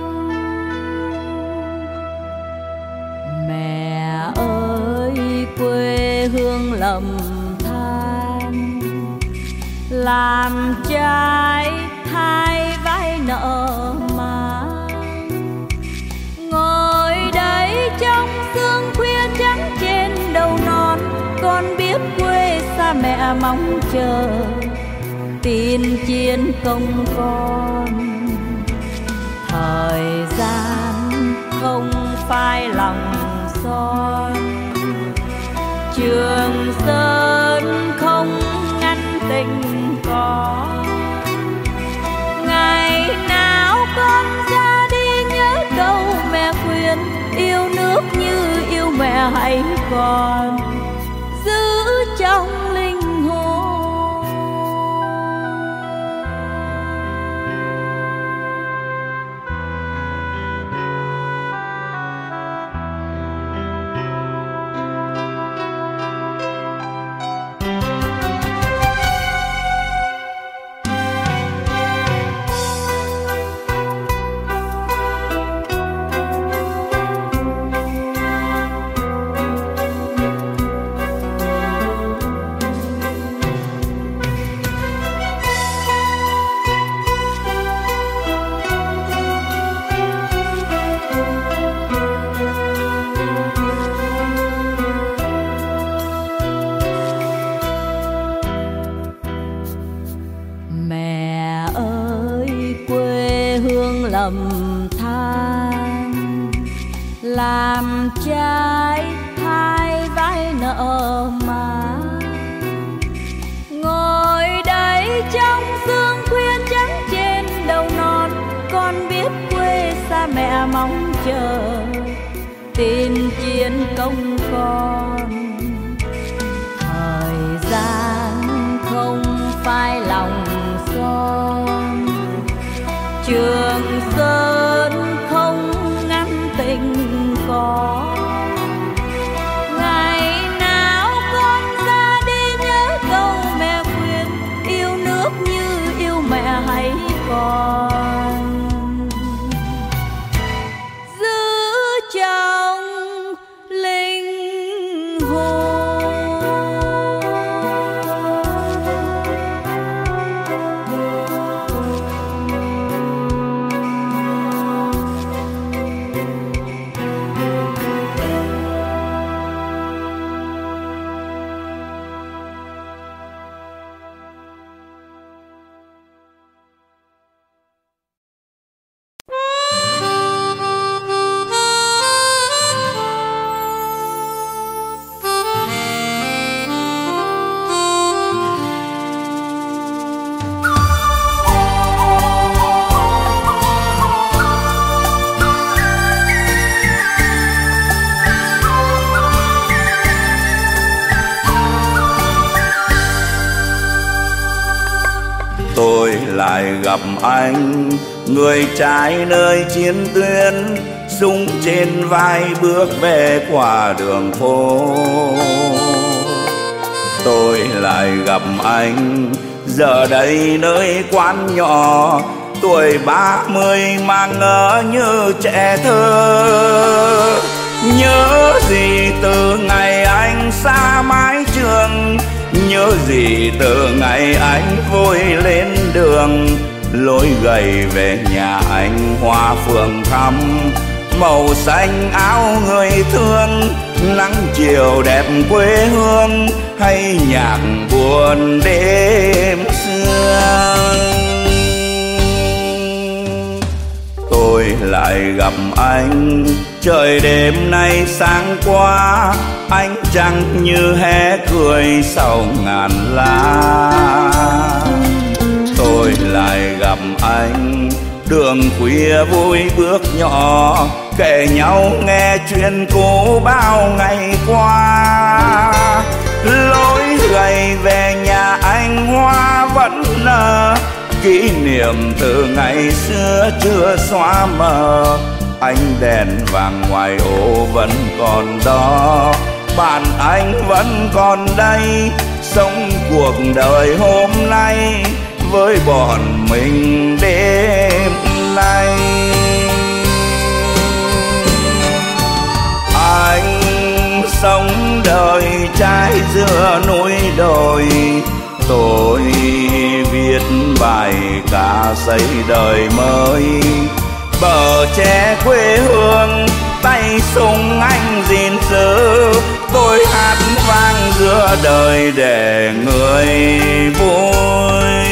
Speaker 1: Mẹ ơi quê hương lầm than, làm trai hai vai nợ mang. Ngồi đây trong sương khuya trắng trên đầu non, con biết quê xa mẹ mong chờ tin chiến công con. Thời gian không phai lòng son, Trường Sơn không ngăn tình con. Ngày nào con ra đi nhớ câu mẹ khuyên, yêu nước như yêu mẹ hãy còn giữ trong linh hồn. Lầm than làm trai hai vai nợ mà. Ngồi đây trong sương khuya trắng trên đầu non, con biết quê xa mẹ mong chờ tin chiến công con. Thời gian không phai lòng son, Trường Sơn không ngăn tình con. Ngày nào con ra đi nhớ câu mẹ khuyên, yêu nước như yêu mẹ hãy còn giữ trong linh
Speaker 2: tôi lại gặp anh, người trai nơi chiến tuyến, súng trên vai bước về qua đường phố. Tôi lại gặp anh giờ đây nơi quán nhỏ, tuổi 30 mà ngỡ như trẻ thơ. Nhớ gì từ ngày anh xa mái trường, nhớ gì từ ngày anh vội lên đường. Lối gầy về nhà anh hoa phượng thắm, màu xanh áo người thương, nắng chiều đẹp quê hương, hay nhạc buồn đêm xưa. Tôi lại gặp anh, trời đêm nay sáng quá, ánh trăng như hé cười sau ngàn lá. Tôi lại gặp anh, đường khuya vui bước nhỏ, kể nhau nghe chuyện cũ bao ngày qua. Lối gầy về nhà anh hoa vẫn nở, kỷ niệm từ ngày xưa chưa xóa mờ. Ánh đèn vàng ngoài ô vẫn còn đó, bạn anh vẫn còn đây, sống cuộc đời hôm nay với bọn mình đêm nay. Anh sống đời trái giữa núi đồi, tôi viết bài ca xây đời mới. Bờ tre quê hương, tay súng anh gìn giữ, tôi hát vang giữa đời để người vui.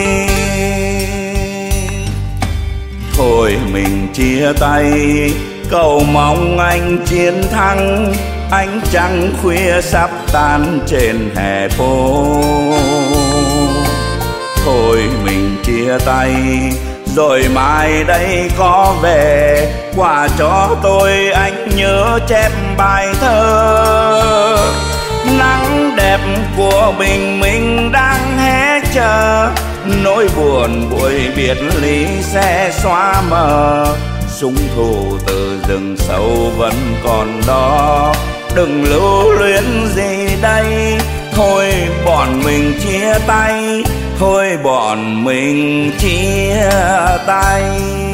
Speaker 2: Thôi mình chia tay, cầu mong anh chiến thắng, ánh trăng khuya sắp tan trên hè phố. Thôi mình chia tay, rồi mai đây có về, quà cho tôi anh nhớ chép bài thơ. Nắng đẹp của bình minh đang hé chờ, nỗi buồn buổi biệt ly sẽ xóa mờ. Súng thù từ rừng sâu vẫn còn đó, đừng lưu luyến gì đây. Thôi bọn mình chia tay, thôi bọn mình chia tay.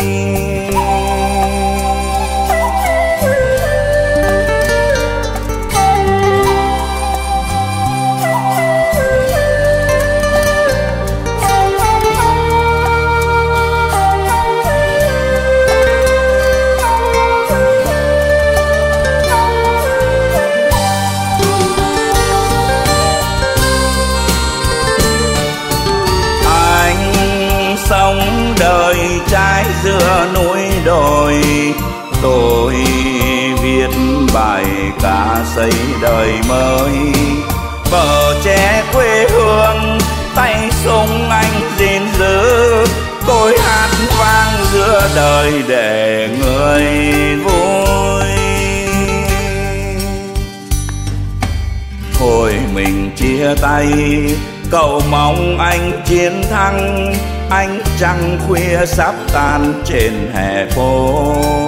Speaker 2: Sống đời trái giữa núi đồi, tôi viết bài ca xây đời mới. Bờ tre quê hương, tay súng anh gìn giữ, tôi hát vang giữa đời để người vui. Thôi mình chia tay, cầu mong anh chiến thắng, ánh trăng khuya sắp tan trên hè phố.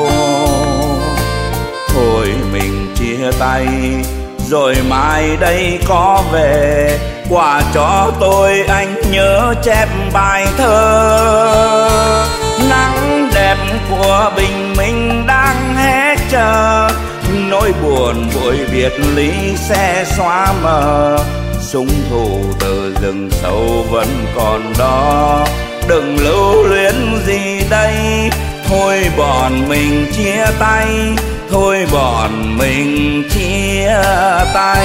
Speaker 2: Thôi mình chia tay, rồi mai đây có về, quà cho tôi anh nhớ chép bài thơ. Nắng đẹp của bình minh đang hé chờ, nỗi buồn buổi biệt ly sẽ xóa mờ. Súng thù từ rừng sâu vẫn còn đó, đừng lưu luyến gì đây. Thôi bọn mình chia tay, thôi bọn mình chia tay.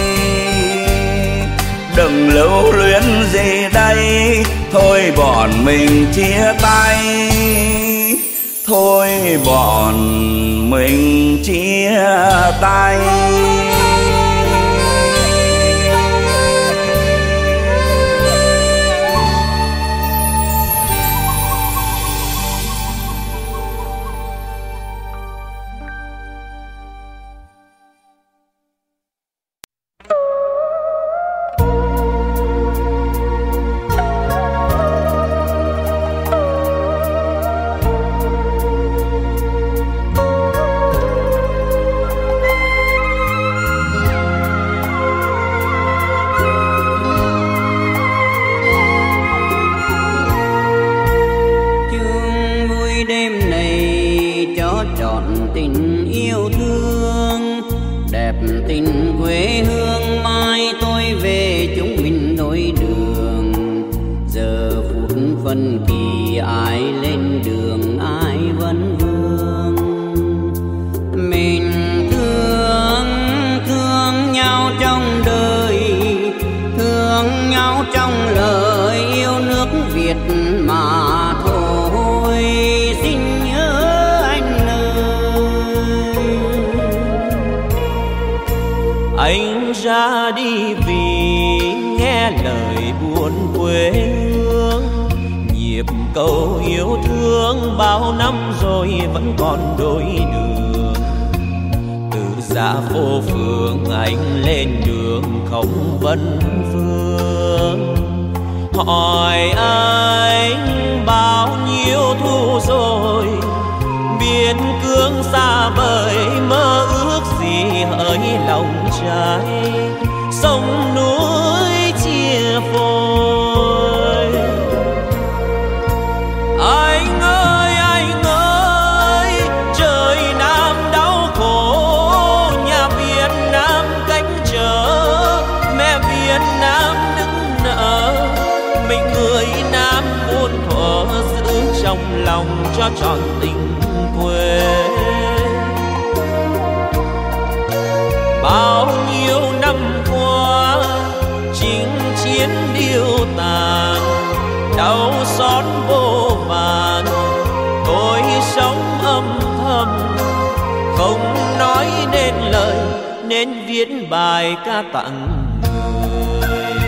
Speaker 2: Đừng lưu luyến gì đây, thôi bọn mình chia tay. Thôi bọn mình chia tay.
Speaker 5: phân kỳ ai lên đường ai vẫn vương. Mình thương nhau trong đời, thương nhau trong lời yêu nước Việt mà thôi. Xin nhớ anh ơi,
Speaker 4: anh ra đi vì nghe lời buồn quê hương. Nhịp cầu yêu thương bao năm rồi vẫn còn đôi đường. Từ dạ phố phường anh lên đường không vấn vương. Hỏi anh bao nhiêu thu rồi, biên cương xa vời mơ ước gì hỡi lòng trai. Sông núi chia phôi. Anh ơi, trời Nam đau khổ, nhà Việt Nam cách trở, mẹ Việt Nam nức nở. Mình người Nam muôn thuở giữ trong lòng cho trọn tình quê. Bao nhiêu năm qua chinh chiến điêu tàn, đau xót vô vàn. Tôi sống âm thầm không nói nên lời, nên viết bài ca tặng người.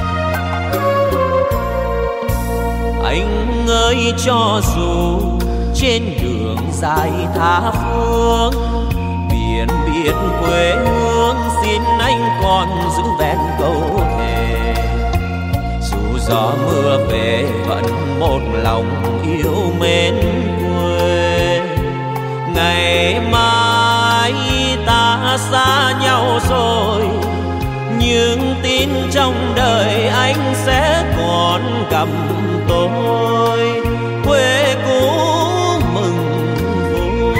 Speaker 4: Anh ơi, cho dù trên đường dài tha phương, biển biệt quê hương xin anh còn giữ vẹn câu thề. Dù gió mưa về vẫn một lòng yêu mến quê. Ngày mai ta xa nhau rồi, nhưng tin trong đời anh sẽ còn gặp tôi. Quê cũ mừng vui.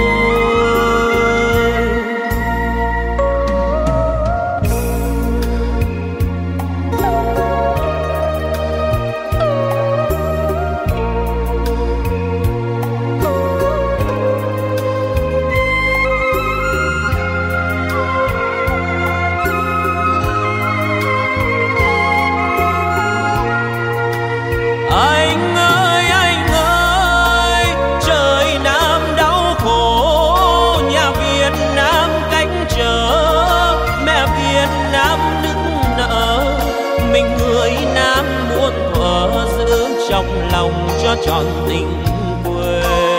Speaker 4: Anh ơi, trời Nam đau khổ, nhà Việt Nam cách trở, mẹ Việt Nam nức nở. Mình người Nam muôn thuở giữ trong lòng cho trọn tình quê.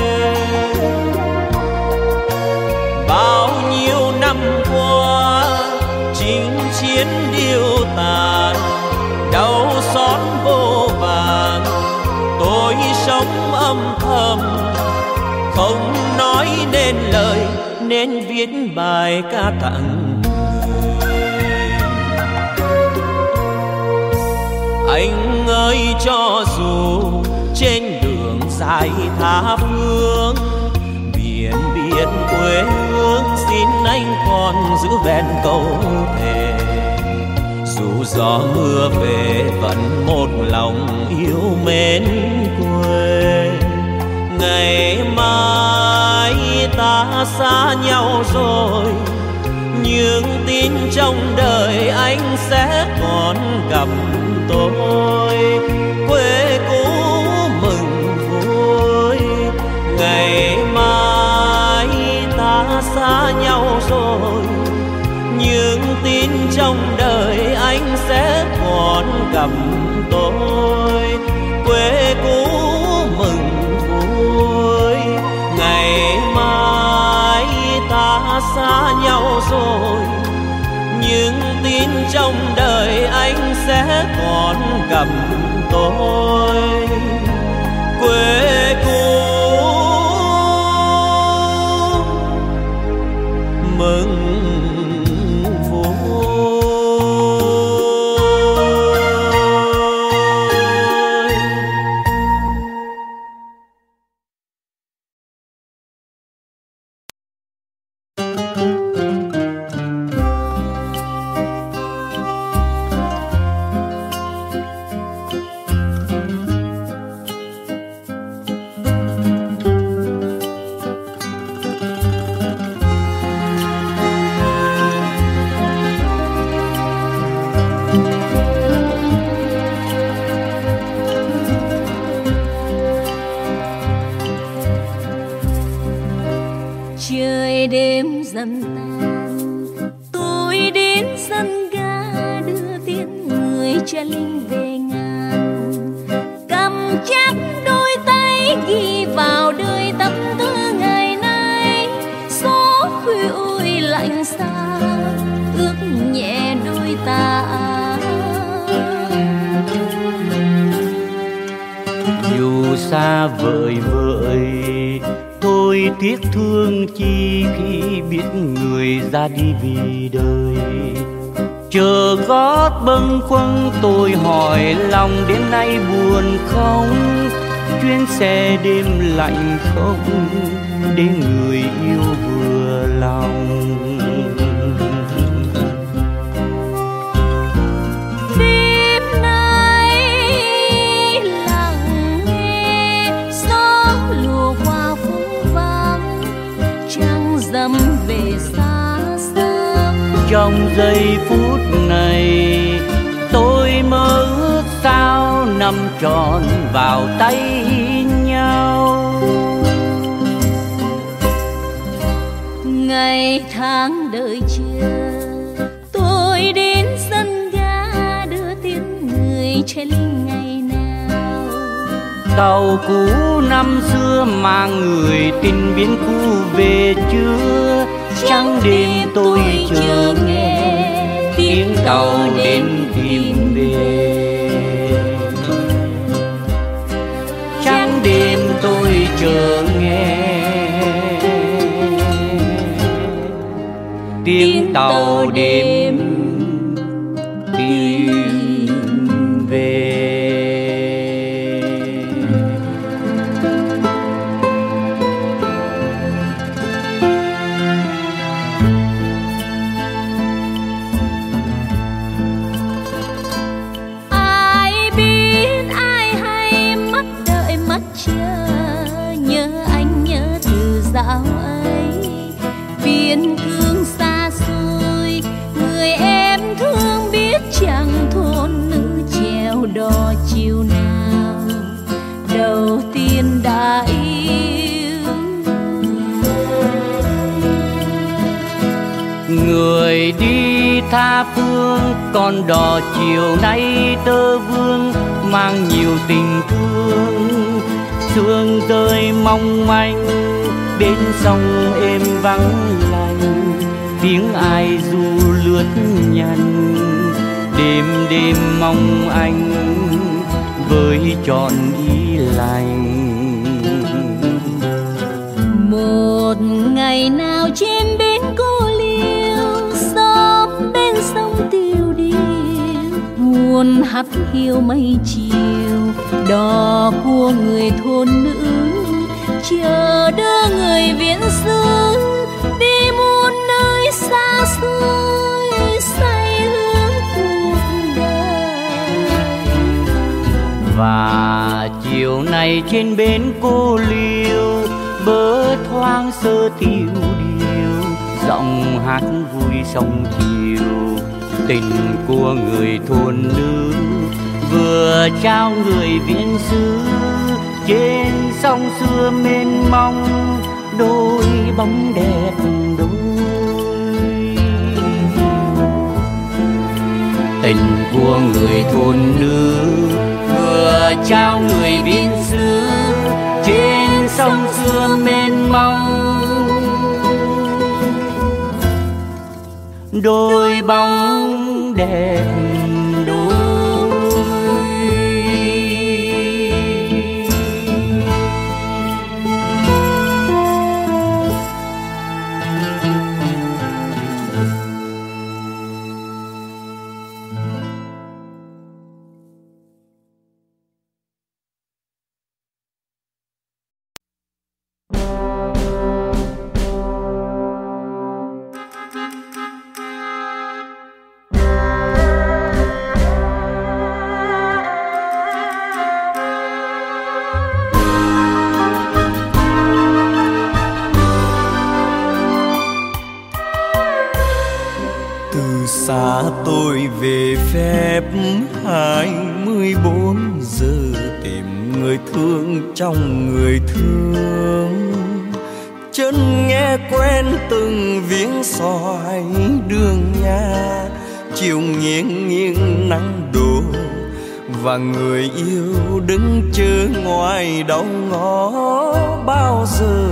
Speaker 4: Bao nhiêu năm qua chinh chiến điêu tàn, đau xót vô vàn. Tôi sống âm thầm không nói nên lời, nên viết bài ca tặng người. Anh ơi, cho dù trên đường dài tha phương, biển biệt quê hương xin anh còn giữ vẹn câu thề. Dù gió mưa về vẫn một lòng yêu mến quê. Ngày mai ta xa nhau rồi, nhưng tin trong đời anh sẽ còn gặp tôi. Quê cũ mừng vui. Ngày mai ta xa nhau rồi, nhưng tin trong đời anh sẽ còn gặp tôi. Quê cũ mừng vui. Ngày mai ta xa nhau rồi, nhưng tin trong đời anh sẽ còn gặp tôi. Quê cũ mừng
Speaker 1: dần tan. Tôi đến sân ga đưa tiếng người trẻ linh về ngàn, cầm chắc đôi tay ghi vào đời tâm tư ngày nay. Gió khuya ôi lạnh xa ướt nhẹ đôi ta.
Speaker 5: Dù xa vời vợi tôi tiếc thương chi khi biết người ra đi vì đời. Chờ gót bâng khuâng tôi hỏi lòng đến nay buồn không, chuyến xe đêm lạnh không để người yêu vừa lòng.
Speaker 1: Đêm nay lặng nghe gió lùa qua phố vắng, trăng dầm về xa xăm.
Speaker 5: Trong giây phút này tôi mơ ước sao nằm trọn vào tay nhau.
Speaker 1: Ngày tháng đợi chờ tôi đến sân ga đưa tiếng người trẻ linh ngày nào.
Speaker 5: Tàu cũ năm xưa mang người tình biến khu về chưa. Trắng đêm tôi chờ nghe tiếng tàu đến tìm về. Trắng đêm tôi chờ nghe tiếng tàu đêm tìm về.
Speaker 1: Dạo ấy biên cương xa xôi, người em thương biết chẳng thôn nữ chèo đò chiều nào đầu tiên đã yêu.
Speaker 5: Người đi tha phương con đò chiều nay tơ vương mang nhiều tình thương. Sương rơi mong manh bên sông êm vắng lành, tiếng ai du lướt nhanh. Đêm đêm mong anh với trọn ý lành.
Speaker 1: Một ngày nào trên bến cô liêu, xóm bên sông tiêu điều, buồn hắt hiu mây chiều, đò của người thôn nữ chờ đưa người viễn xứ đi muôn nơi xa xôi, say hướng cuộc đời.
Speaker 5: Và chiều nay trên bến cô liêu, bờ thoáng sơ tiêu điều, giọng hát vui sông chiều. Tình của người thôn nữ vừa trao người viễn xứ, trên sông xưa mênh mông đôi bóng đẹp đôi. Tình của người thôn nữ vừa trao người viễn xứ, trên sông xưa mênh mông đôi bóng đẹp đôi.
Speaker 2: Xa tôi về phép 24 giờ tìm người thương trong người thương. chân nghe quen từng viếng sỏi đường nhà. Chiều nghiêng nghiêng nắng đổ và người yêu đứng chờ ngoài đầu ngõ bao giờ.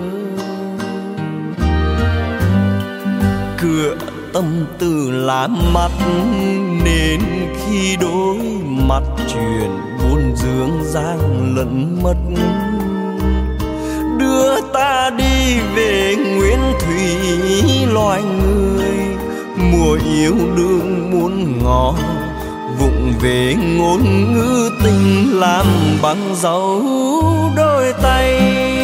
Speaker 2: Cửa tâm tư làm mắt nên khi đối mặt chuyện buồn dương giang lẫn mất. Đưa ta đi về nguyên thủy loài người, mùa yêu đương muôn ngõ vụng về ngôn ngữ tình làm bằng dấu đôi tay.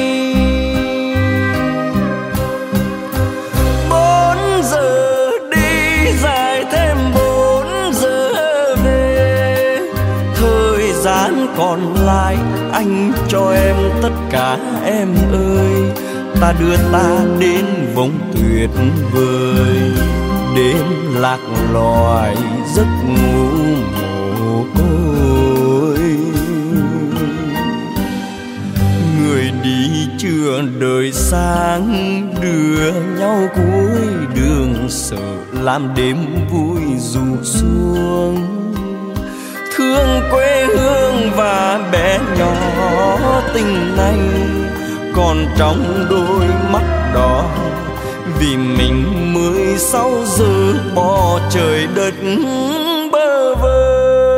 Speaker 2: 4 giờ đi dài thêm 4 giờ về, thời gian còn lại anh cho em tất cả em ơi. Ta đưa ta đến vùng tuyệt vời, đêm lạc loài giấc ngủ mồ côi. Người đi chưa đời sáng, đưa nhau cuối đường sợ làm đêm vui ru xuống. Thương quê hương và bé nhỏ tình này còn trong đôi mắt đỏ, vì mình 16 giờ bỏ trời đất bơ vơ.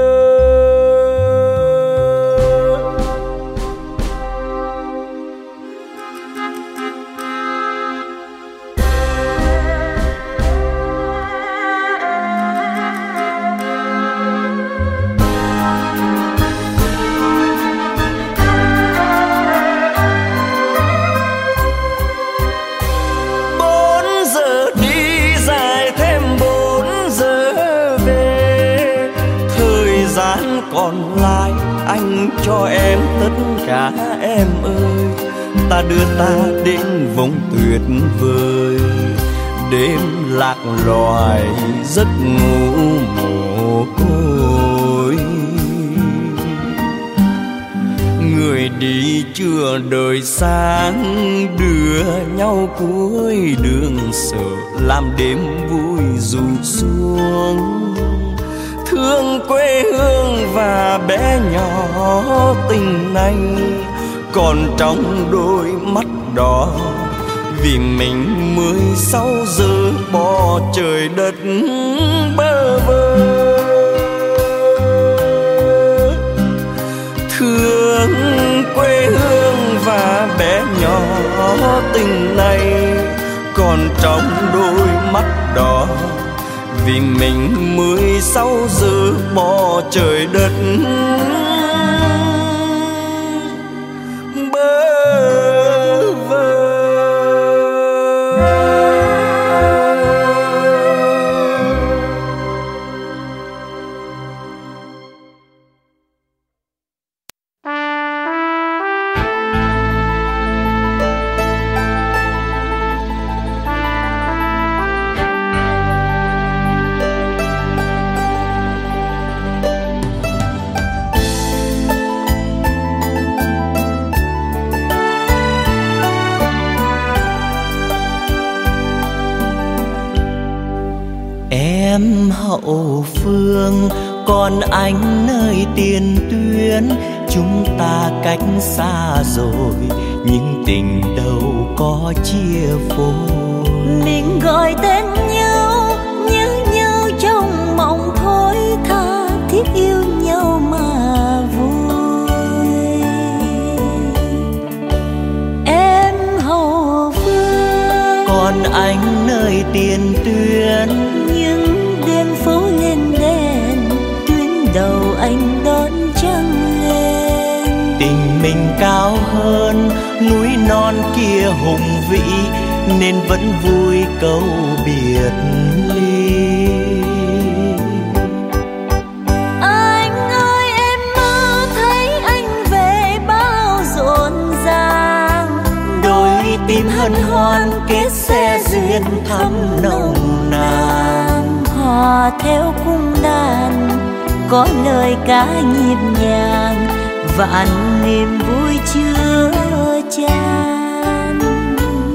Speaker 2: Còn lại anh cho em tất cả em ơi. Ta đưa ta đến vùng tuyệt vời, đêm lạc loài giấc ngủ mồ côi. Người đi chưa đời sáng, đưa nhau cuối đường sợ làm đêm vui ru xuống. Thương quê hương và bé nhỏ tình này còn trong đôi mắt đỏ, vì mình 16 giờ bỏ trời đất bơ vơ. Thương quê hương và bé nhỏ tình này còn trong đôi mắt đỏ, vì mình 16 giờ bỏ trời đất bơ vơ.
Speaker 3: Em hậu phương còn anh nơi tiền tuyến, chúng ta cách xa rồi nhưng tình đâu có chia phôi.
Speaker 1: Mình gọi tên nhau, nhớ nhau trong mộng thôi, tha thiết yêu nhau mà vui. Em hậu phương
Speaker 3: còn anh nơi tiền tuyến,
Speaker 1: những đêm phố lên đèn, tuyến đầu anh đón trăng lên.
Speaker 3: tình mình cao hơn núi non kia hùng vĩ, nên vẫn vui câu biệt ly.
Speaker 1: Anh ơi em mơ thấy anh về bao rộn ràng,
Speaker 3: đôi tim hân hoan kết xe duyên thắm nồng nàn.
Speaker 1: Hòa theo cung đàn có lời ca nhịp nhàng, vạn niềm vui chứa chan.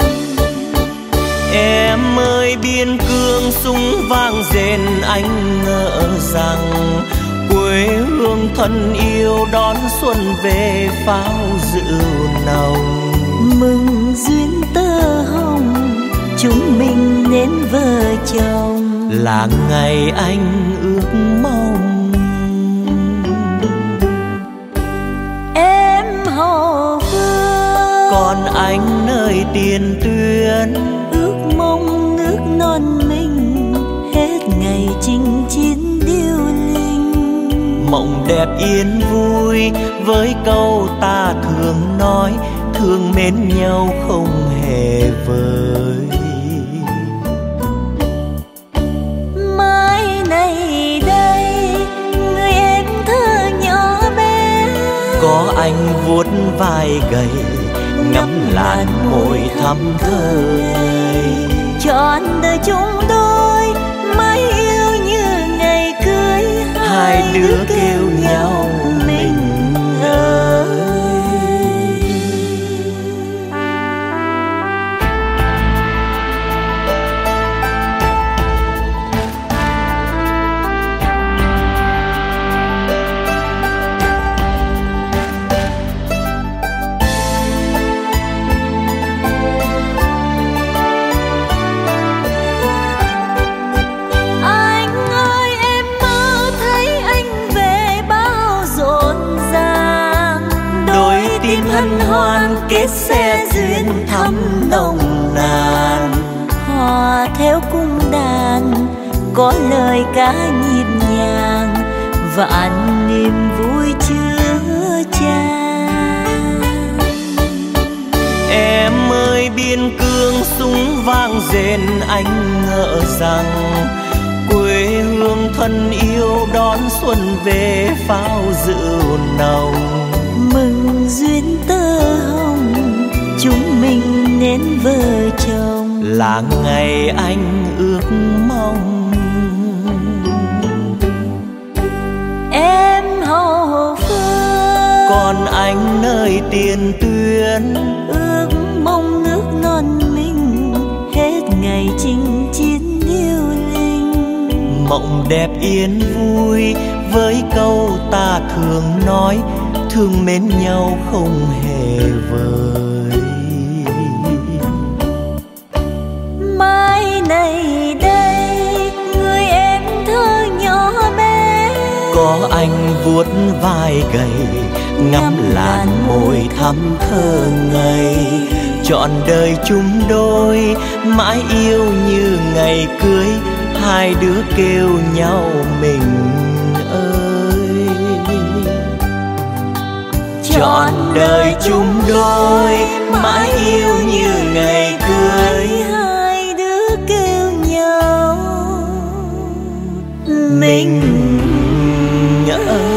Speaker 3: Em ơi biên cương súng vang rền, anh ngỡ rằng quê hương thân yêu đón xuân về pháo rượu nồng.
Speaker 1: Mừng duyên tơ hồng, chúng mình nên vợ chồng,
Speaker 3: là ngày anh ước mong.
Speaker 1: Em Hồ Phương,
Speaker 3: còn anh nơi tiền tuyến,
Speaker 1: ước mong nước non mình hết ngày chinh chiến điêu linh.
Speaker 3: Mộng đẹp yên vui với câu ta thường nói, thương mến nhau không hề vời.
Speaker 1: Mai này đây người em thơ nhỏ bé,
Speaker 3: có anh vuốt vai gầy ngắm làn môi thắm thơi.
Speaker 1: trọn đời chúng đôi mãi yêu như ngày cưới,
Speaker 3: hai đứa kêu nhau mình ơi.
Speaker 1: hân hoan kết xe duyên thắm nồng nàn, hòa theo cung đàn có lời ca nhịp nhàng vạn niềm vui chứa chan.
Speaker 3: Em ơi biên cương súng vang rền, anh ngỡ rằng quê hương thân yêu đón xuân về pháo rượu nồng.
Speaker 1: Mừng duyên tơ hồng, chúng mình nên vợ chồng,
Speaker 3: là ngày anh ước mong.
Speaker 1: Em Hồ Phương,
Speaker 3: còn anh nơi tiền tuyến,
Speaker 1: ước mong nước non mình hết ngày chinh chiến điêu linh.
Speaker 3: mộng đẹp yên vui với câu ta thường nói, thương mến nhau không hề vời.
Speaker 1: Mai này đây người em thơ nhỏ bé,
Speaker 3: có anh vuốt vai gầy ngắm làn môi thắm thơ ngây. Trọn đời chung đôi mãi yêu như ngày cưới, hai đứa kêu nhau mình ơi. Trọn đời chung đôi mãi yêu như ngày cưới,
Speaker 1: hai đứa kêu nhau mình
Speaker 3: ơi.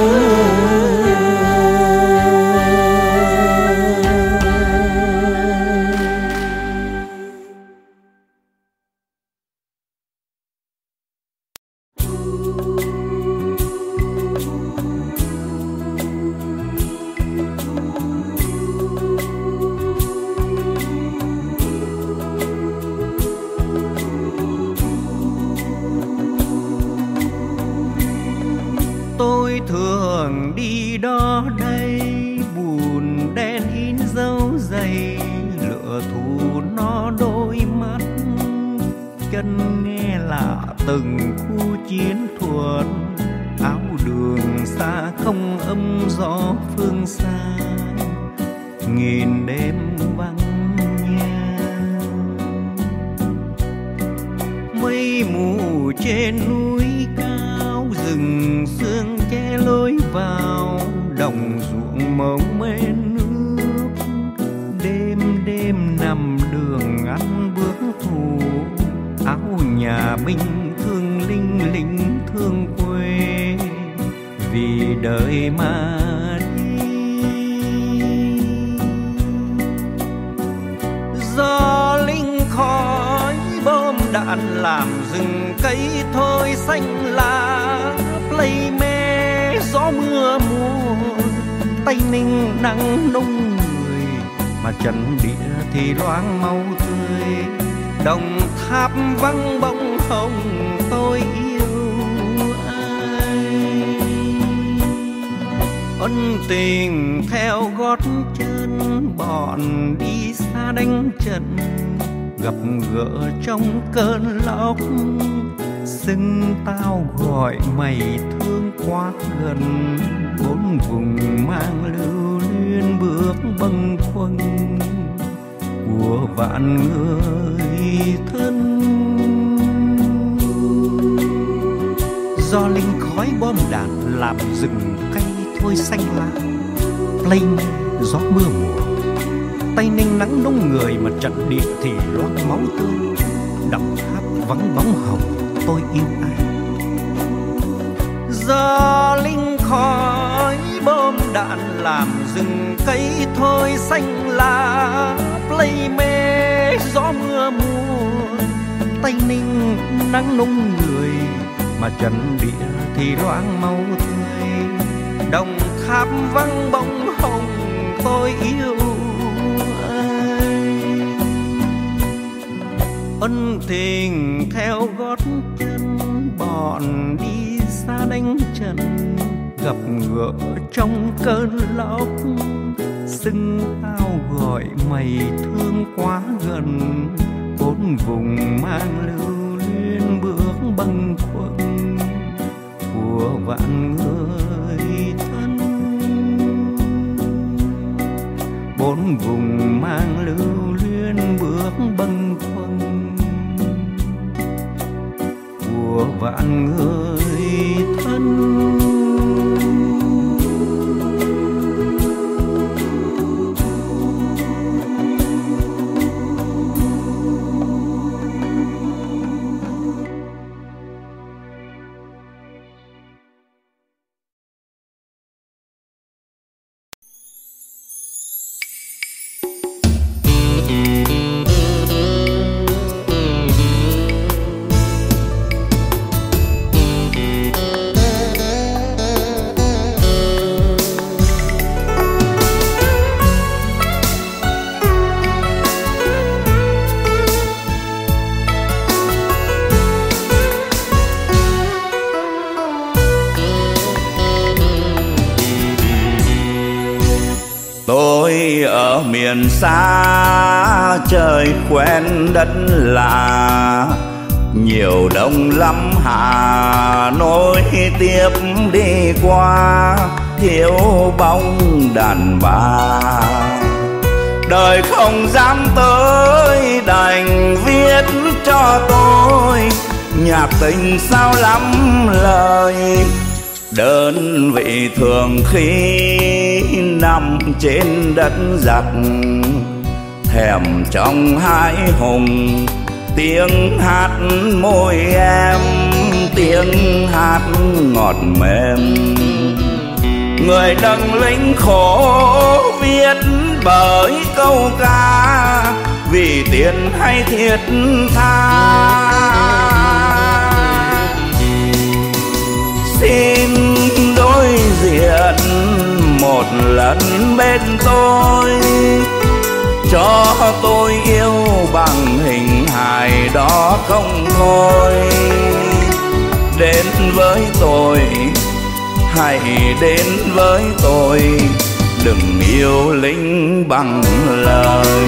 Speaker 4: Tôi thường đi đó đây, buồn đen in dấu giày, lửa thù nó đôi mắt, chân nghe lạ từng khu chiến thuật, áo đường xa không âm gió phương xa, nghìn đêm vắng nhà. Mây mù trên núi cao, rừng sương che lối vào, đồng ruộng màu mê nước, đêm đêm nằm đường ăn bước thù, áo nhà binh thương linh lính thương quê, vì đời mà đi. Do linh khói bom đạn làm rừng cây thôi xanh lá, play mê gió mưa mùa, Tây Ninh nắng nung người, mà trần địa thì loáng màu tươi.
Speaker 3: Đồng Tháp vắng bóng hồng tôi yêu ai. Ân tình theo gót chân bọn đi xa đánh trận, gặp gỡ trong cơn lốc, xưng tao gọi mày thương quá gần. Bốn vùng mang lưu luyến bước bâng khuâng của vạn người thân. Do linh khói bom đạn làm rừng cây thôi xanh lá, play gió mưa mùa, Tây Ninh nắng nóng người mà trận địa thì loang máu tươi. Đồng Tháp vắng bóng hồng tôi yêu ai. Do linh khói bom đạn làm rừng cây thôi xanh lá, play mê gió mưa mùa, Tây Ninh nắng nóng người mà trận địa thì loang máu tươi. Đồng Tháp vắng bóng hồng tôi yêu ai. Ân tình theo gót chân bọn đi xa đánh trận, gặp gỡ trong cơn lốc, xưng tao gọi mày thương quá gần. Bốn vùng mang lưu luyến bước bâng khuâng của vạn người thân. Bốn vùng mang lưu luyến bước bâng khuâng của vạn người thân.
Speaker 2: Tôi ở miền xa trời quen đất lạ, nhiều đông lắm Hà Nội tiếp đi qua, thiếu bóng đàn bà. Đời không dám tới đành viết cho tôi nhạc tình sao lắm lời. Đơn vị thường khi nằm trên đất giặc, thèm trong hai hùng tiếng hát môi em, tiếng hát ngọt mềm. Người nâng lính khổ viết bởi câu ca, vì tiền hay thiết tha. Xin đối diện một lần bên tôi, cho tôi yêu bằng hình hài đó không thôi. Đến với tôi, hãy đến với tôi, đừng yêu lính bằng lời.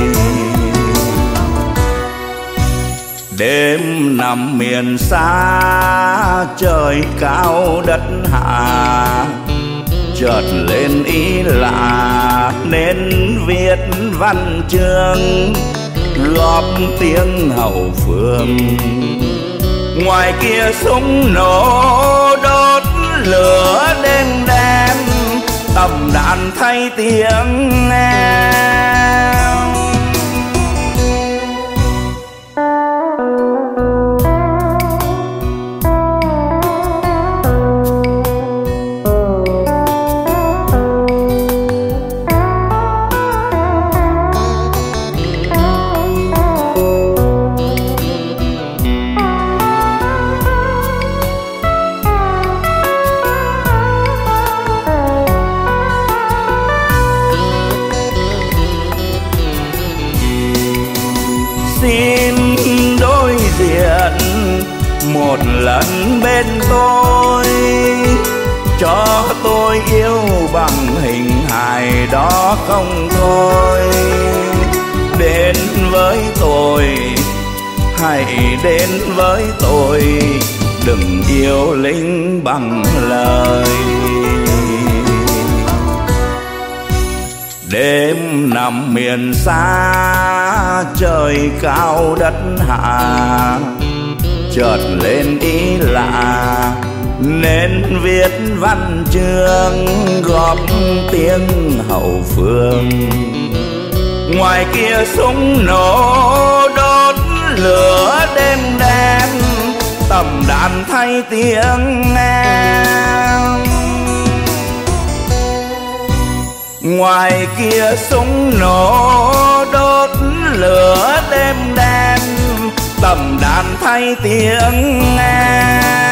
Speaker 2: Đêm nằm miền xa trời cao đất hạ, chợt lên ý lạ nên viết văn chương góp tiếng hậu phương. Ngoài kia súng nổ đốt lửa đêm đen, tầm đạn thay tiếng em. một lần bên tôi, cho tôi yêu bằng hình hài đó không thôi. Đến với tôi, hãy đến với tôi, đừng yêu linh bằng lời. Đêm nằm miền xa, trời cao đất hạ, chợt lên ý lạ nên viết văn chương góp tiếng hậu phương. Ngoài kia súng nổ đốt lửa đêm đen, tầm đàn thay tiếng em. Ngoài kia súng nổ đốt lửa đêm đen, tầm đàn thay tiếng em.